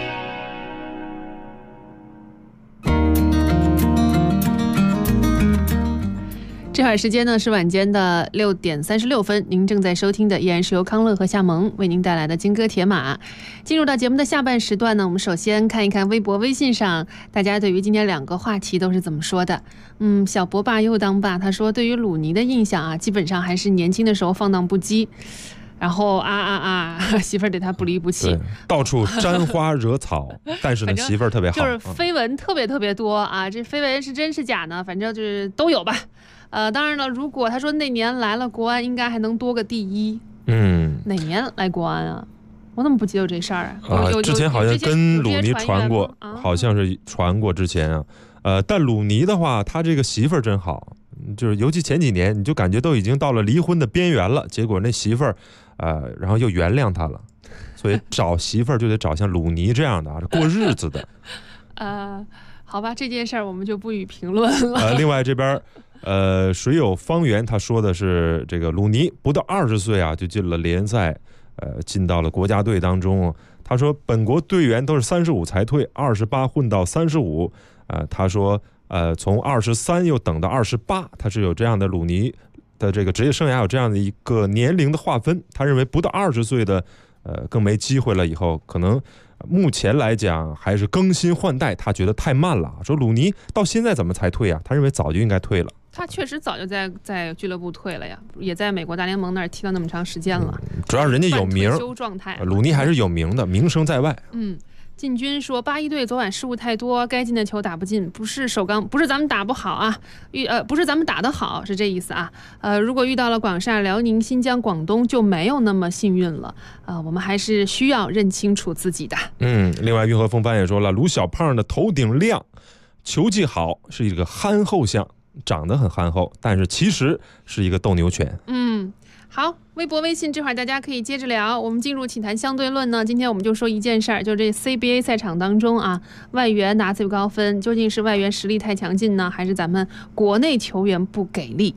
S4: 这会儿时间呢是晚间的6点36分，您正在收听的依然是由康乐和夏萌为您带来的金戈铁马。进入到节目的下半时段呢，我们首先看一看微博微信上大家对于今天2个话题都是怎么说的。小博爸又当爸，他说对于鲁尼的印象啊，基本上还是年轻的时候放荡不羁，然后媳妇儿对他不离不弃，
S5: 到处沾花惹草，但是呢媳妇儿特别好，
S4: 就是绯闻特别多啊。这绯闻是真是假呢？反正就是都有吧。当然了，如果他说那年来了国安，应该还能多个第1。哪年来国安啊？我怎么不记得有这事儿啊？
S5: 之前好像跟鲁尼传过，好像是传过之前啊。但鲁尼的话，他这个媳妇儿真好，就是尤其前几年，你就感觉都已经到了离婚的边缘了，结果那媳妇儿，然后又原谅他了，所以找媳妇儿就得找像鲁尼这样的过日子的。
S4: 好吧，这件事儿我们就不予评论了。
S5: 另外这边。水有方圆他说的是这个鲁尼不到20岁啊就进了联赛，进到了国家队当中。他说本国队员都是35才退，28混到35，他说从23又等到28，他是有这样的鲁尼的这个职业生涯有这样的一个年龄的划分。他认为不到20岁的更没机会了，以后可能目前来讲还是更新换代，他觉得太慢了。说鲁尼到现在怎么才退啊？他认为早就应该退了。
S4: 他确实早就在俱乐部退了呀，也在美国大联盟那儿踢了那么长时间了。
S5: 主要人家有名，
S4: 退休状态。
S5: 鲁尼还是有名的，名声在外。
S4: 进军说81队昨晚失误太多，该进的球打不进，不是咱们打不好啊，不是咱们打得好，是这意思啊。如果遇到了广厦、辽宁、新疆、广东就没有那么幸运了。我们还是需要认清楚自己的。
S5: 另外运河风帆也说了，鲁小胖的头顶亮，球技好，是一个憨厚相。长得很憨厚，但是其实是一个斗牛犬。
S4: 好，微博微信这会儿大家可以接着聊。我们进入体坛相对论呢，今天我们就说一件事儿，就是这 CBA 赛场当中啊，外援拿最高分，究竟是外援实力太强劲呢，还是咱们国内球员不给力？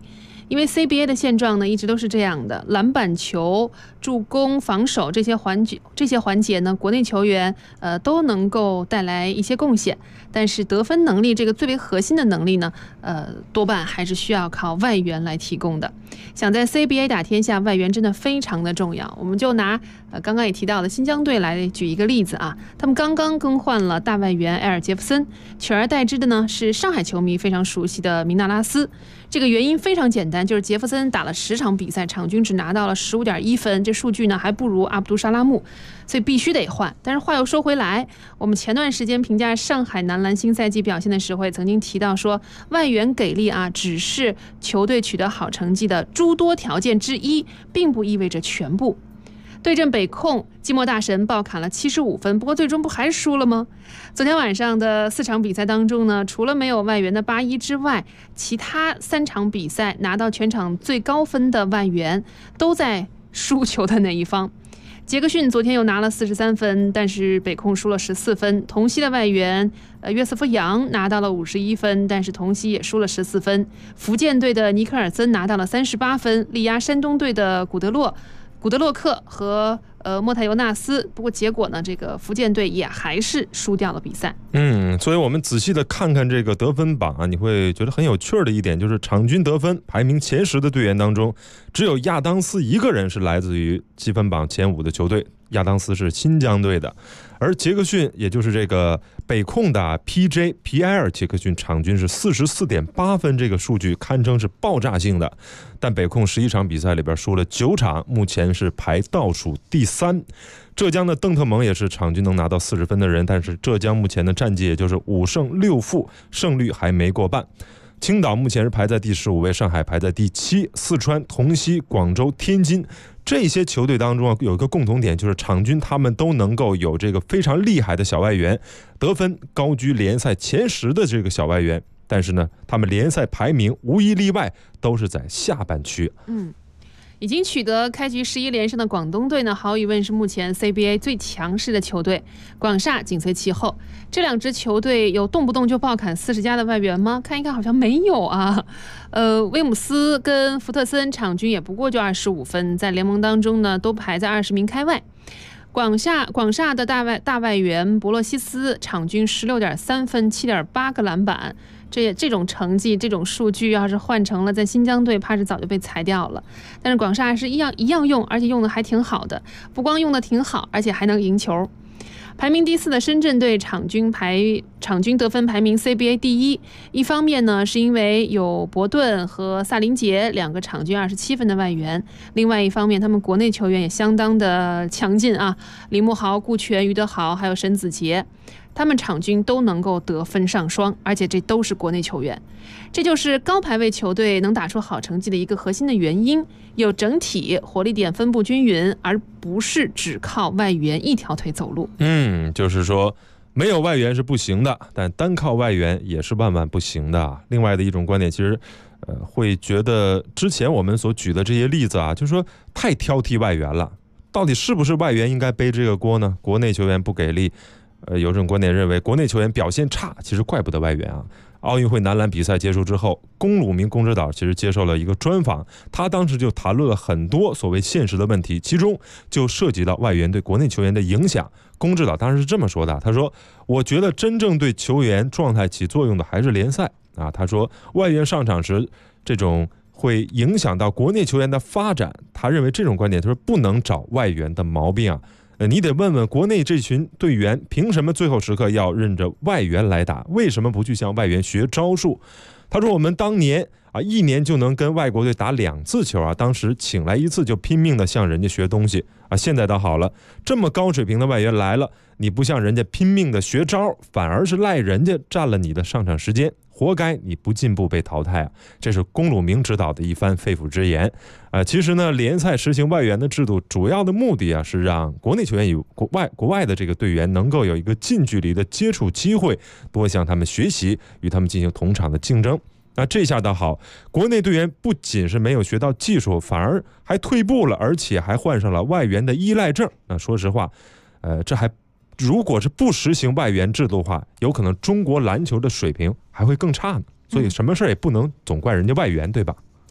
S4: 因为 CBA 的现状呢一直都是这样的，篮板球、助攻、防守这些环节呢，国内球员都能够带来一些贡献，但是得分能力这个最为核心的能力呢，多半还是需要靠外援来提供的。想在 CBA 打天下，外援真的非常的重要。我们就拿刚刚也提到的新疆队来举一个例子啊，他们刚刚更换了大外援埃尔杰夫森，取而代之的呢是上海球迷非常熟悉的明纳拉斯。这个原因非常简单，就是杰弗森打了10场比赛，场均只拿到了15.1分，这数据呢还不如阿卜杜沙拉木，所以必须得换。但是话又说回来，我们前段时间评价上海男篮新赛季表现的时候，也曾经提到说，外援给力啊，只是球队取得好成绩的诸多条件之一，并不意味着全部。对阵北控，季末大神爆砍了75分，不过最终不还输了吗？昨天晚上的4场比赛当中呢，除了没有外援的8-1之外，其他3场比赛拿到全场最高分的外援都在输球的那一方。杰克逊昨天又拿了43分，但是北控输了14分。同曦的外援约瑟夫杨拿到了51分，但是同曦也输了14分。福建队的尼克尔森拿到了38分，力压山东队的古德洛克和莫泰尤纳斯，不过结果呢，这个福建队也还是输掉了比赛。
S5: 所以我们仔细的看看这个得分榜啊，你会觉得很有趣的一点就是场均得分排名前10的队员当中，只有亚当斯一个人是来自于积分榜前5的球队，亚当斯是新疆队的，而杰克逊也就是这个北控的皮埃尔杰克逊场均是44.8分，这个数据堪称是爆炸性的，但北控11场比赛里边输了9场，目前是排倒数第3。浙江的邓特蒙也是场均能拿到40分的人，但是浙江目前的战绩也就是5胜6负，胜率还没过半。青岛目前是排在第15位，上海排在第7，四川、同曦、广州、天津这些球队当中有一个共同点，就是场均他们都能够有这个非常厉害的小外援，得分高居联赛前10的这个小外援，但是呢，他们联赛排名无一例外都是在下半区。
S4: 已经取得开局11连胜的广东队呢，毫无疑问是目前 CBA 最强势的球队，广厦紧随其后。这2支球队有动不动就爆砍40加的外援吗？看一看好像没有啊。威姆斯跟福特森场均也不过就25分，在联盟当中呢都排在20名开外。广厦的大外援博洛西斯场均16.3分，7.8个篮板。这种成绩这种数据要是换成了在新疆队，怕是早就被裁掉了。但是广厦是一样用，而且用的还挺好的，不光用的挺好，而且还能赢球。排名第4的深圳队场均得分排名 CBA 第1，一方面呢是因为有伯顿和萨林杰2个场均27分的外援，另外一方面他们国内球员也相当的强劲啊，李慕豪、顾全、于德豪还有沈子杰，他们场均都能够得分上双，而且这都是国内球员。这就是高排位球队能打出好成绩的一个核心的原因，有整体火力点分布均匀，而不是只靠外援一条腿走路。
S5: 就是说没有外援是不行的，但单靠外援也是万万不行的。另外的一种观点，其实会觉得之前我们所举的这些例子啊，就是说太挑剔外援了，到底是不是外援应该背这个锅呢？国内球员不给力，有这种观点认为国内球员表现差，其实怪不得外援啊。奥运会男篮比赛结束之后，龚鲁明龚指导其实接受了一个专访，他当时就谈论了很多所谓现实的问题，其中就涉及到外援对国内球员的影响。龚指导当时是这么说的，他说：“我觉得真正对球员状态起作用的还是联赛啊。”他说外援上场时这种会影响到国内球员的发展，他认为这种观点就是不能找外援的毛病啊。你得问问国内这群队员，凭什么最后时刻要认着外援来打？为什么不去向外援学招数？他说我们当年1年就能跟外国队打2次球啊，当时请来1次就拼命的向人家学东西啊。现在倒好了，这么高水平的外援来了，你不向人家拼命的学招，反而是赖人家占了你的上场时间，活该你不进步被淘汰啊！这是龚鲁明指导的一番肺腑之言。其实呢，联赛实行外援的制度，主要的目的啊是让国内球员与国外的这个队员能够有一个近距离的接触机会，多向他们学习，与他们进行同场的竞争。那这下倒好，国内队员不仅是没有学到技术，反而还退步了，而且还患上了外援的依赖症。那说实话，如果是不实行外援制度的话，有可能中国篮球的水平还会更差呢。所以什么事也不能总怪人家外援，对吧？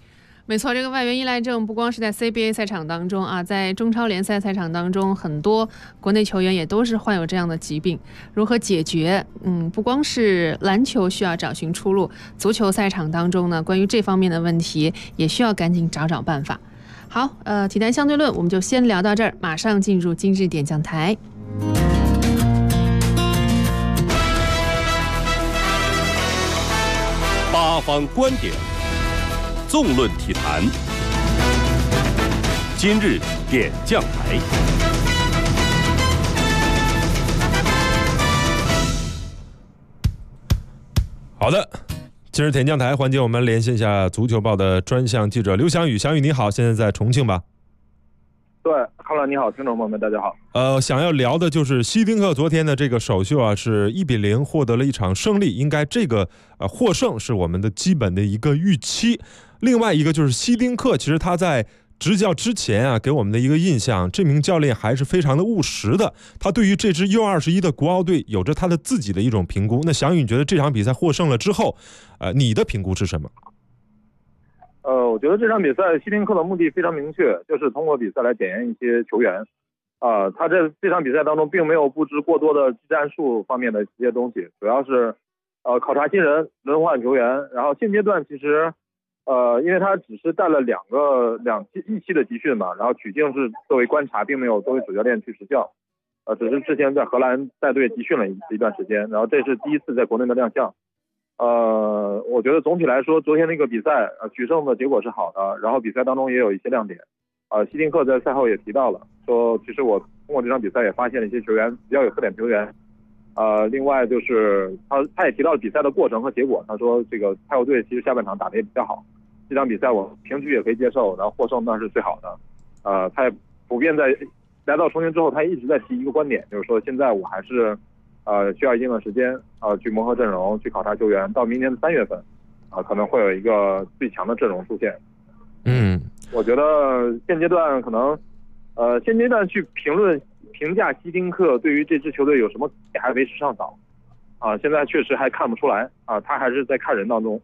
S4: 没错，这个外源依赖症不光是在 CBA 赛场当中啊，在中超联赛赛场当中，很多国内球员也都是患有这样的疾病。如何解决？不光是篮球需要找寻出路，足球赛场当中呢，关于这方面的问题也需要赶紧找办法。好，体坛相对论我们就先聊到这儿，马上进入今日点将台。
S1: 八方观点，纵论体坛。今日点将台。
S5: 好的，今日点将台环节，我们连线一下足球报的专项记者刘翔宇。翔宇你好，现在在重庆吧？
S16: 对，哈喽，你好，听众朋友们，大家好。
S5: 想要聊的就是希丁克昨天的这个首秀啊，是1-0获得了一场胜利，应该这个获胜是我们的基本的一个预期。另外一个就是希丁克，其实他在执教之前啊，给我们的一个印象，这名教练还是非常的务实的。他对于这支U21的国奥队有着他的自己的一种评估。那翔宇，你觉得这场比赛获胜了之后，你的评估是什么？
S16: 我觉得这场比赛希丁克的目的非常明确，就是通过比赛来检验一些球员。他这场比赛当中并没有布置过多的技战术方面的一些东西，主要是考察新人、轮换球员。然后现阶段其实因为他只是带了一期的集训嘛，然后曲靖是作为观察，并没有作为主教练去执教。只是之前在荷兰带队集训了一段时间，然后这是第一次在国内的亮相。我觉得总体来说，昨天那个比赛取胜的结果是好的，然后比赛当中也有一些亮点。希丁克在赛后也提到了，说其实我通过这场比赛也发现了一些球员比较有特点球员。另外就是他也提到了比赛的过程和结果，他说这个泰国队其实下半场打得也比较好，这场比赛我平局也可以接受，然后获胜那是最好的。他也普遍在来到重庆之后，他一直在提一个观点，就是说现在我还是需要一定的时间去磨合阵容，去考察球员，到明年的3月份可能会有一个最强的阵容出现。我觉得现阶段可能现阶段去评价希丁克对于这支球队有什么还为时尚早现在确实还看不出来他还是在看人当中。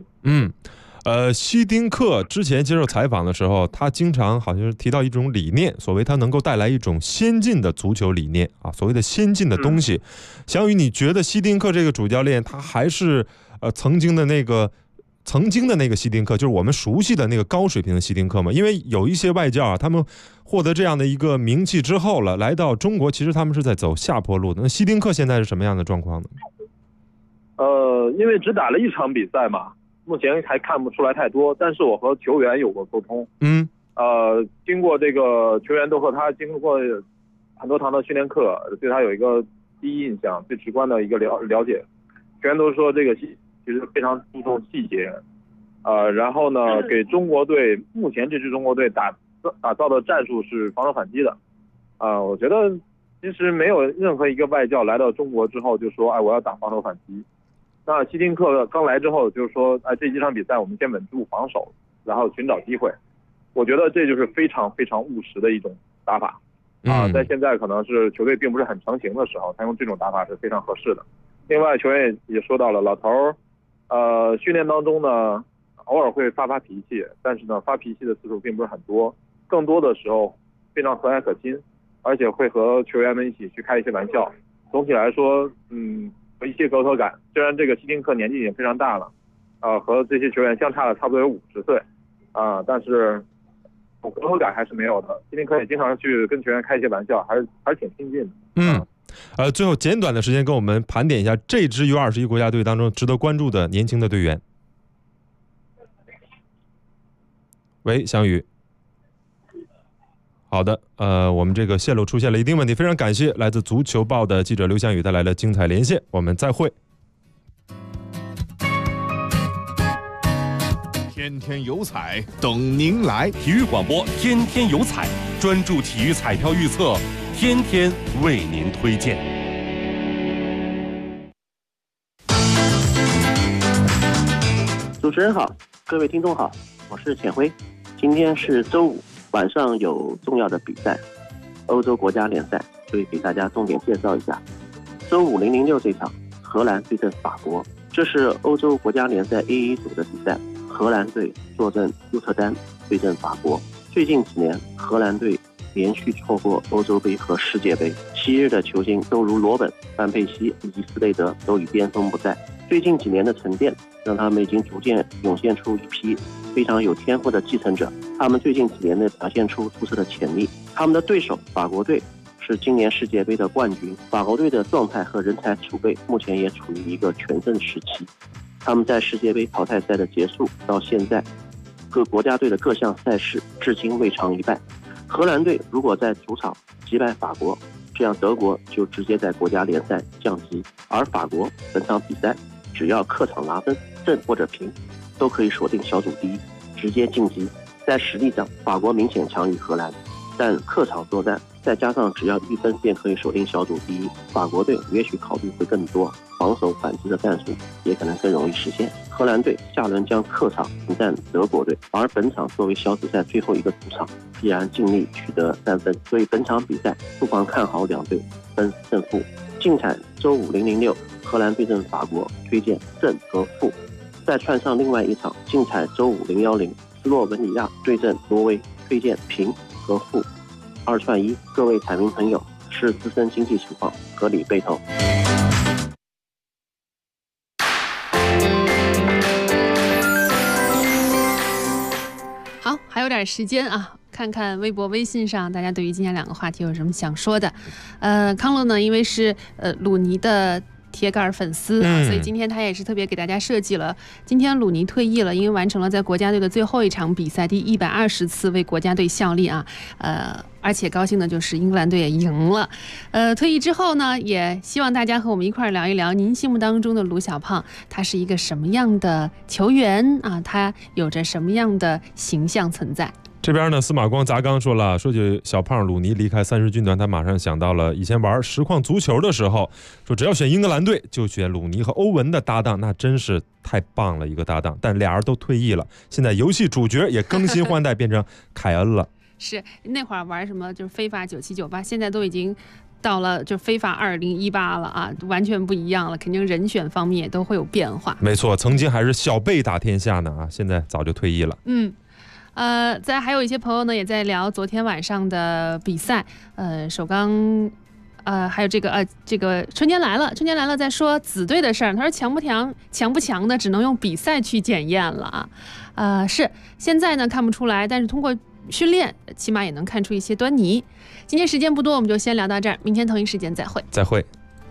S5: 希丁克之前接受采访的时候，他经常好像是提到一种理念，所谓他能够带来一种先进的足球理念所谓的先进的东西。翔宇，你觉得希丁克这个主教练他还是曾经的那个希丁克，就是我们熟悉的那个高水平的希丁克吗？因为有一些外教他们获得这样的一个名气之后了，来到中国其实他们是在走下坡路的。那希丁克现在是什么样的状况呢？
S16: 因为只打了一场比赛嘛，目前还看不出来太多，但是我和球员有过沟通。经过这个球员都和他经过很多堂的训练课，对他有一个第一印象，最直观的一个了解。球员都说这个其实非常注重细节，然后呢，给中国队目前这支中国队打造的战术是防守反击的。我觉得其实没有任何一个外教来到中国之后就说我要打防守反击。那希丁克刚来之后就是说这几场比赛我们先稳住防守，然后寻找机会。我觉得这就是非常非常务实的一种打法在现在可能是球队并不是很成型的时候，他用这种打法是非常合适的。另外球员也说到了，老头训练当中呢偶尔会发脾气，但是呢发脾气的次数并不是很多，更多的时候非常和蔼可亲，而且会和球员们一起去开一些玩笑。总体来说有一些隔阂感，虽然这个希丁克年纪已经非常大了和这些球员相差了差不多有50岁但是隔阂感还是没有的。希丁克也经常去跟球员开一些玩笑，还是挺亲近的。
S5: 最后简短的时间跟我们盘点一下这支U21国家队当中值得关注的年轻的队员。喂，翔宇。好的，我们这个线路出现了一定问题，非常感谢来自足球报的记者刘翔宇带来的精彩连线，我们再会。
S3: 天天有彩等您来，
S1: 体育广播天天有彩，专注体育彩票预测，天天为您推荐。
S17: 主持人好，各位听众好，我是浅辉。今天是周五晚上，有重要的比赛，欧洲国家联赛，所以给大家重点介绍一下。周五006这场，荷兰对阵法国，这是欧洲国家联赛 A1 组的比赛。荷荷兰队坐镇鹿特丹对阵法国。最近几年，荷兰队连续错过欧洲杯和世界杯，昔日的球星都如罗本、范佩西以及斯雷德都已巅峰不再。最近几年的沉淀，让他们已经逐渐涌现出一批非常有天赋的继承者。他们最近几年的表现出出色的潜力。他们的对手法国队是今年世界杯的冠军，法国队的状态和人才储备目前也处于一个全盛时期。他们在世界杯淘汰赛的结束到现在，各国家队的各项赛事至今未尝一败。荷兰队如果在主场击败法国，这样德国就直接在国家联赛降级，而法国本场比赛只要客场拿分，正或者平，都可以锁定小组第一，直接晋级。在实力上，法国明显强于荷兰，但客场作战再加上只要1分便可以锁定小组第一，法国队也许考虑会更多，防守反击的战术也可能更容易实现。荷兰队下轮将客场迎战德国队，而本场作为小组赛最后一个主场，必然尽力取得3分，所以本场比赛不妨看好两队分胜负。竞彩周5 006荷兰对阵法国，推荐正和负。再串上另外一场竞彩周5 010斯洛文尼亚对阵挪威，推荐平和负。2串1，各位彩民朋友，是自身经济情况，合理备投。
S4: 好，还有点时间啊，看看微博、微信上大家对于今天2个话题有什么想说的。康乐呢，因为是鲁尼的铁杆粉丝啊，所以今天他也是特别给大家设计了。今天鲁尼退役了，因为完成了在国家队的最后一场比赛，第120次为国家队效力啊。而且高兴的就是英格兰队也赢了。退役之后呢，也希望大家和我们一块聊一聊您心目当中的鲁小胖，他是一个什么样的球员啊？他有着什么样的形象存在？
S5: 这边呢，司马光砸缸说了，说起小胖鲁尼离开30军团，他马上想到了以前玩实况足球的时候，说只要选英格兰队就选鲁尼和欧文的搭档，那真是太棒了一个搭档。但俩人都退役了，现在游戏主角也更新换代，变成凯恩了。
S4: 是那会儿玩什么就是非法9798，现在都已经到了就非法2018了啊，完全不一样了，肯定人选方面也都会有变化。
S5: 没错，曾经还是小贝打天下呢啊，现在早就退役了。
S4: 再还有一些朋友呢也在聊昨天晚上的比赛，首钢。还有这个春天来了在说子队的事儿，他说强不强的只能用比赛去检验了啊。是现在呢看不出来，但是通过训练起码也能看出一些端倪。今天时间不多，我们就先聊到这儿，明天同一时间再会。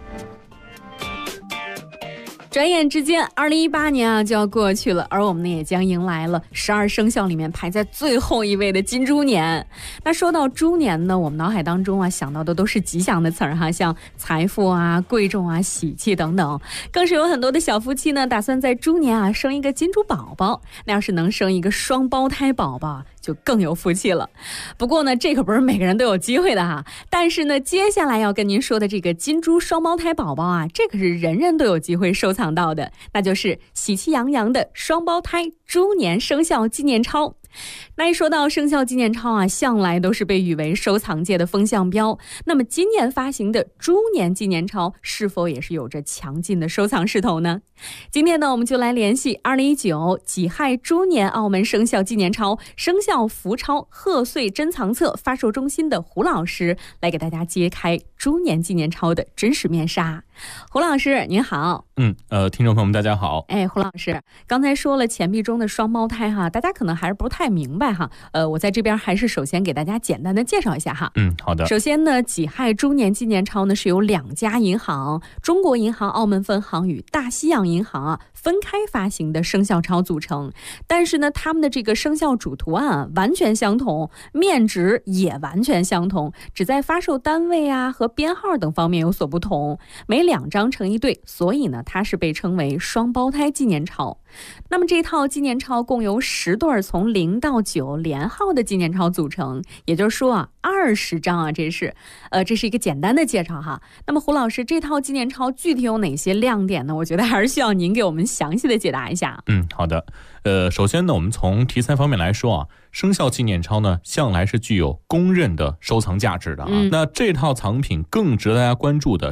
S18: 转眼之间2018年啊就要过去了，而我们呢也将迎来了12生肖里面排在最后一位的金猪年。那说到猪年呢，我们脑海当中啊想到的都是吉祥的词儿哈，像财富啊、贵重啊、喜气等等，更是有很多的小夫妻呢打算在猪年啊生一个金猪宝宝。那要是能生一个双胞胎宝宝就更有福气了。不过呢，这可不是每个人都有机会的哈。但是呢，接下来要跟您说的这个金猪双胞胎宝宝啊，这可是人人都有机会收藏到的，那就是喜气洋洋的双胞胎猪年生肖纪念钞。那一说到生肖纪念钞啊，向来都是被誉为收藏界的风向标。那么今年发行的猪年纪念钞是否也是有着强劲的收藏势头呢？今天呢，我们就来联系2019己亥猪年澳门生肖纪念钞生肖福钞贺岁珍藏册发售中心的胡老师，来给大家揭开猪年纪念钞的真实面纱。胡老师您好。
S19: 听众朋友们大家好。
S18: 胡老师刚才说了钱币中的双胞胎哈，大家可能还是不太明白哈。我在这边还是首先给大家简单的介绍一下哈。
S19: 好的。
S18: 首先呢，己亥猪年纪念钞呢是由2家银行，中国银行澳门分行与大西洋银行啊分开发行的生肖钞组成，但是呢，他们的这个生肖主图案啊完全相同，面值也完全相同，只在发售单位啊和编号等方面有所不同，每2张成一对，所以呢，它是被称为双胞胎纪念钞。那么这套纪念钞共由10对从0到9连号的纪念钞组成，也就是说啊，20张啊，这是一个简单的介绍哈。那么胡老师，这套纪念钞具体有哪些亮点呢？我觉得还是需要您给我们详细的解答一下。
S19: 好的。首先呢，我们从题材方面来说啊，生肖纪念钞呢向来是具有公认的收藏价值的啊。那这套藏品更值得大家关注的是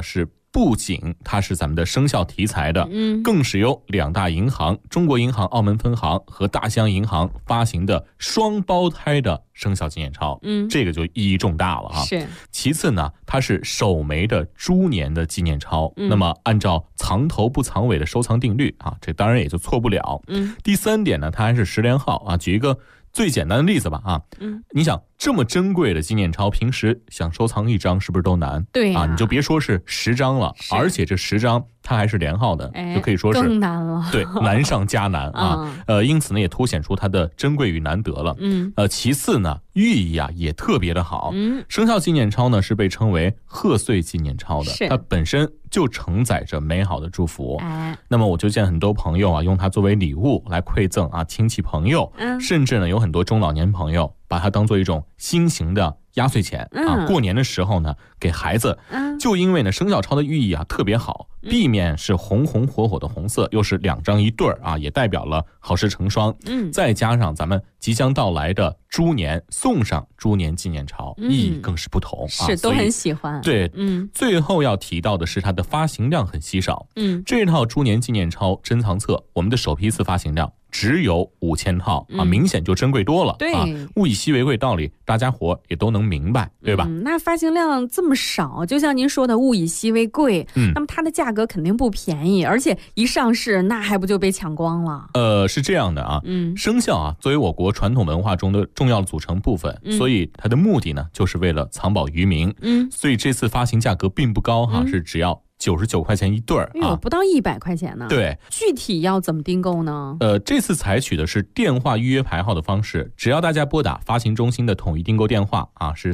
S19: 不仅它是咱们的生肖题材的，更是由2大银行中国银行澳门分行和大西洋银行发行的双胞胎的生肖纪念钞，这个就意义重大了哈。
S18: 是。
S19: 其次呢，它是首枚的猪年的纪念钞，那么按照藏头不藏尾的收藏定律啊，这当然也就错不了。第3点呢，它还是10连号啊。举一个最简单的例子吧啊，你想这么珍贵的纪念钞，平时想收藏1张是不是都难？
S18: 对
S19: 啊，你就别说是10张了，而且这10张它还是连号的，就可以说是
S18: 更难了。
S19: 对，难上加难啊。因此呢，也凸显出它的珍贵与难得了。其次呢，寓意啊也特别的好。生肖纪念钞呢是被称为贺岁纪念钞的，它本身就承载着美好的祝福。那么我就见很多朋友啊，用它作为礼物来馈赠啊亲戚朋友，甚至呢有很多中老年朋友把它当做一种新型的压岁钱啊，过年的时候呢给孩子，就因为呢生肖钞的寓意啊特别好，地面是红红火火的红色，又是2张一对儿啊，也代表了好事成双。再加上咱们即将到来的猪年，送上猪年纪念钞，意义更是不同啊，
S18: 是都很喜欢。
S19: 对，最后要提到的是它的发行量很稀少。这套猪年纪念钞珍藏册，我们的首批次发行量只有5000套啊，明显就珍贵多了。
S18: 对，
S19: 物以稀为贵道理，大家伙也都能明白，对吧？
S18: 那发行量这么少，就像您说的物以稀为贵，那么它的价格肯定不便宜，而且一上市那还不就被抢光了？
S19: 是这样的啊，生肖啊作为我国传统文化中的重要组成部分，所以它的目的呢就是为了藏宝于民。所以这次发行价格并不高哈，是只要99块钱一对儿啊，
S18: 不到100块钱呢。
S19: 对，
S18: 具体要怎么订购呢？
S19: 这次采取的是电话预约排号的方式，只要大家拨打发行中心的统一订购电话啊，是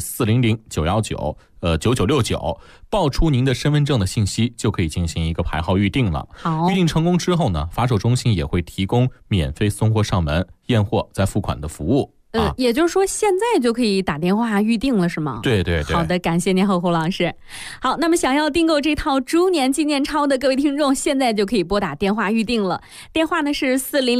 S19: 400-919-9969，报出您的身份证的信息，就可以进行一个排号预定了。
S18: 好，
S19: 预定成功之后呢，发售中心也会提供免费送货上门、验货再付款的服务。
S18: 也就是说现在就可以打电话预定了是吗？
S19: 对对对。
S18: 好的，感谢您胡老师。好，那么想要订购这套猪年纪念钞的各位听众，现在就可以拨打电话预定了。电话呢是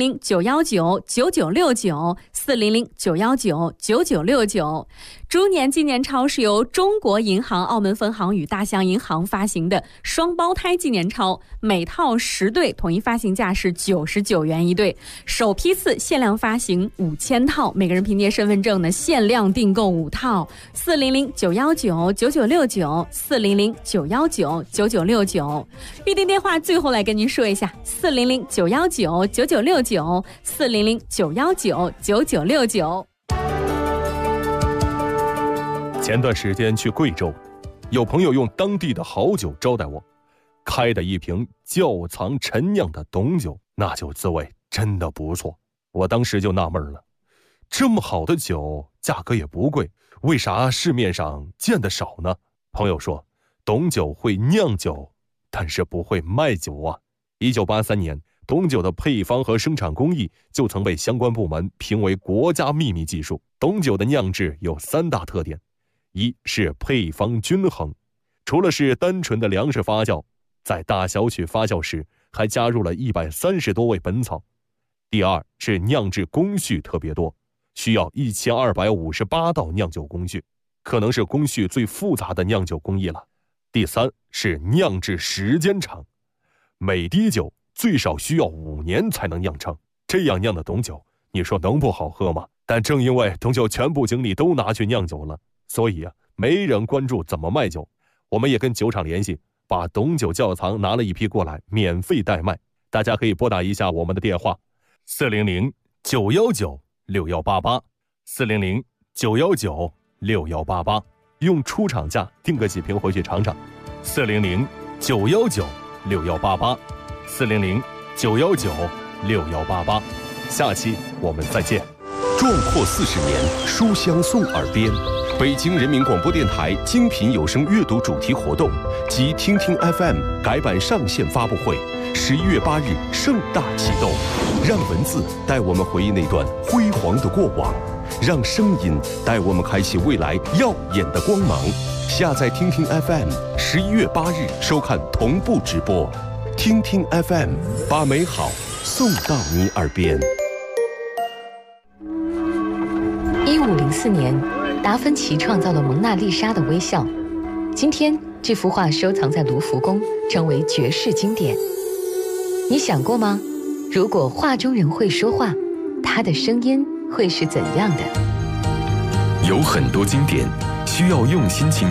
S18: 400-919-9969，400-919-9969。猪年纪念钞是由中国银行澳门分行与大西洋银行发行的双胞胎纪念钞，每套10对，统一发行价是99元一对，首批次限量发行5000套，每个人凭借身份证呢限量订购5套。400-919-9969，400-919-9969。预订电话最后来跟您说一下，400-919-9969，400-919-9969。
S9: 前段时间去贵州，有朋友用当地的好酒招待我，开的一瓶窖藏陈酿的董酒，那酒滋味真的不错。我当时就纳闷了，这么好的酒价格也不贵，为啥市面上见得少呢？朋友说，董酒会酿酒，但是不会卖酒啊。1983年，董酒的配方和生产工艺就曾被相关部门评为国家秘密技术。董酒的酿制有3大特点，一是配方均衡，除了是单纯的粮食发酵，在大小曲发酵时还加入了130多味本草。第二是酿制工序特别多，需要1258道酿酒工序，可能是工序最复杂的酿酒工艺了。第三是酿制时间长，每滴酒最少需要5年才能酿成，这样酿的董酒，你说能不好喝吗？但正因为董酒全部精力都拿去酿酒了，所以没人关注怎么卖酒。我们也跟酒厂联系，把董酒窖藏拿了一批过来，免费代卖。大家可以拨打一下我们的电话，400-919-6188，400-919-6188，用出厂价订个几瓶回去尝尝。400-919-6188，400-919-6188。下期我们再见。
S1: 壮阔40年，书香送耳边。北京人民广播电台精品有声阅读主题活动及听听 FM 改版上线发布会，11月8日盛大启动。让文字带我们回忆那段辉煌的过往，让声音带我们开启未来耀眼的光芒。下载听听 FM，11月8日收看同步直播。听听 FM， 把美好送到你耳边。
S20: 1504年，达芬奇创造了蒙娜丽莎的微笑。今天这幅画收藏在卢浮宫，成为绝世经典。你想过吗？如果画中人会说话，他的声音会是怎样的？
S1: 有很多经典需要用心倾听。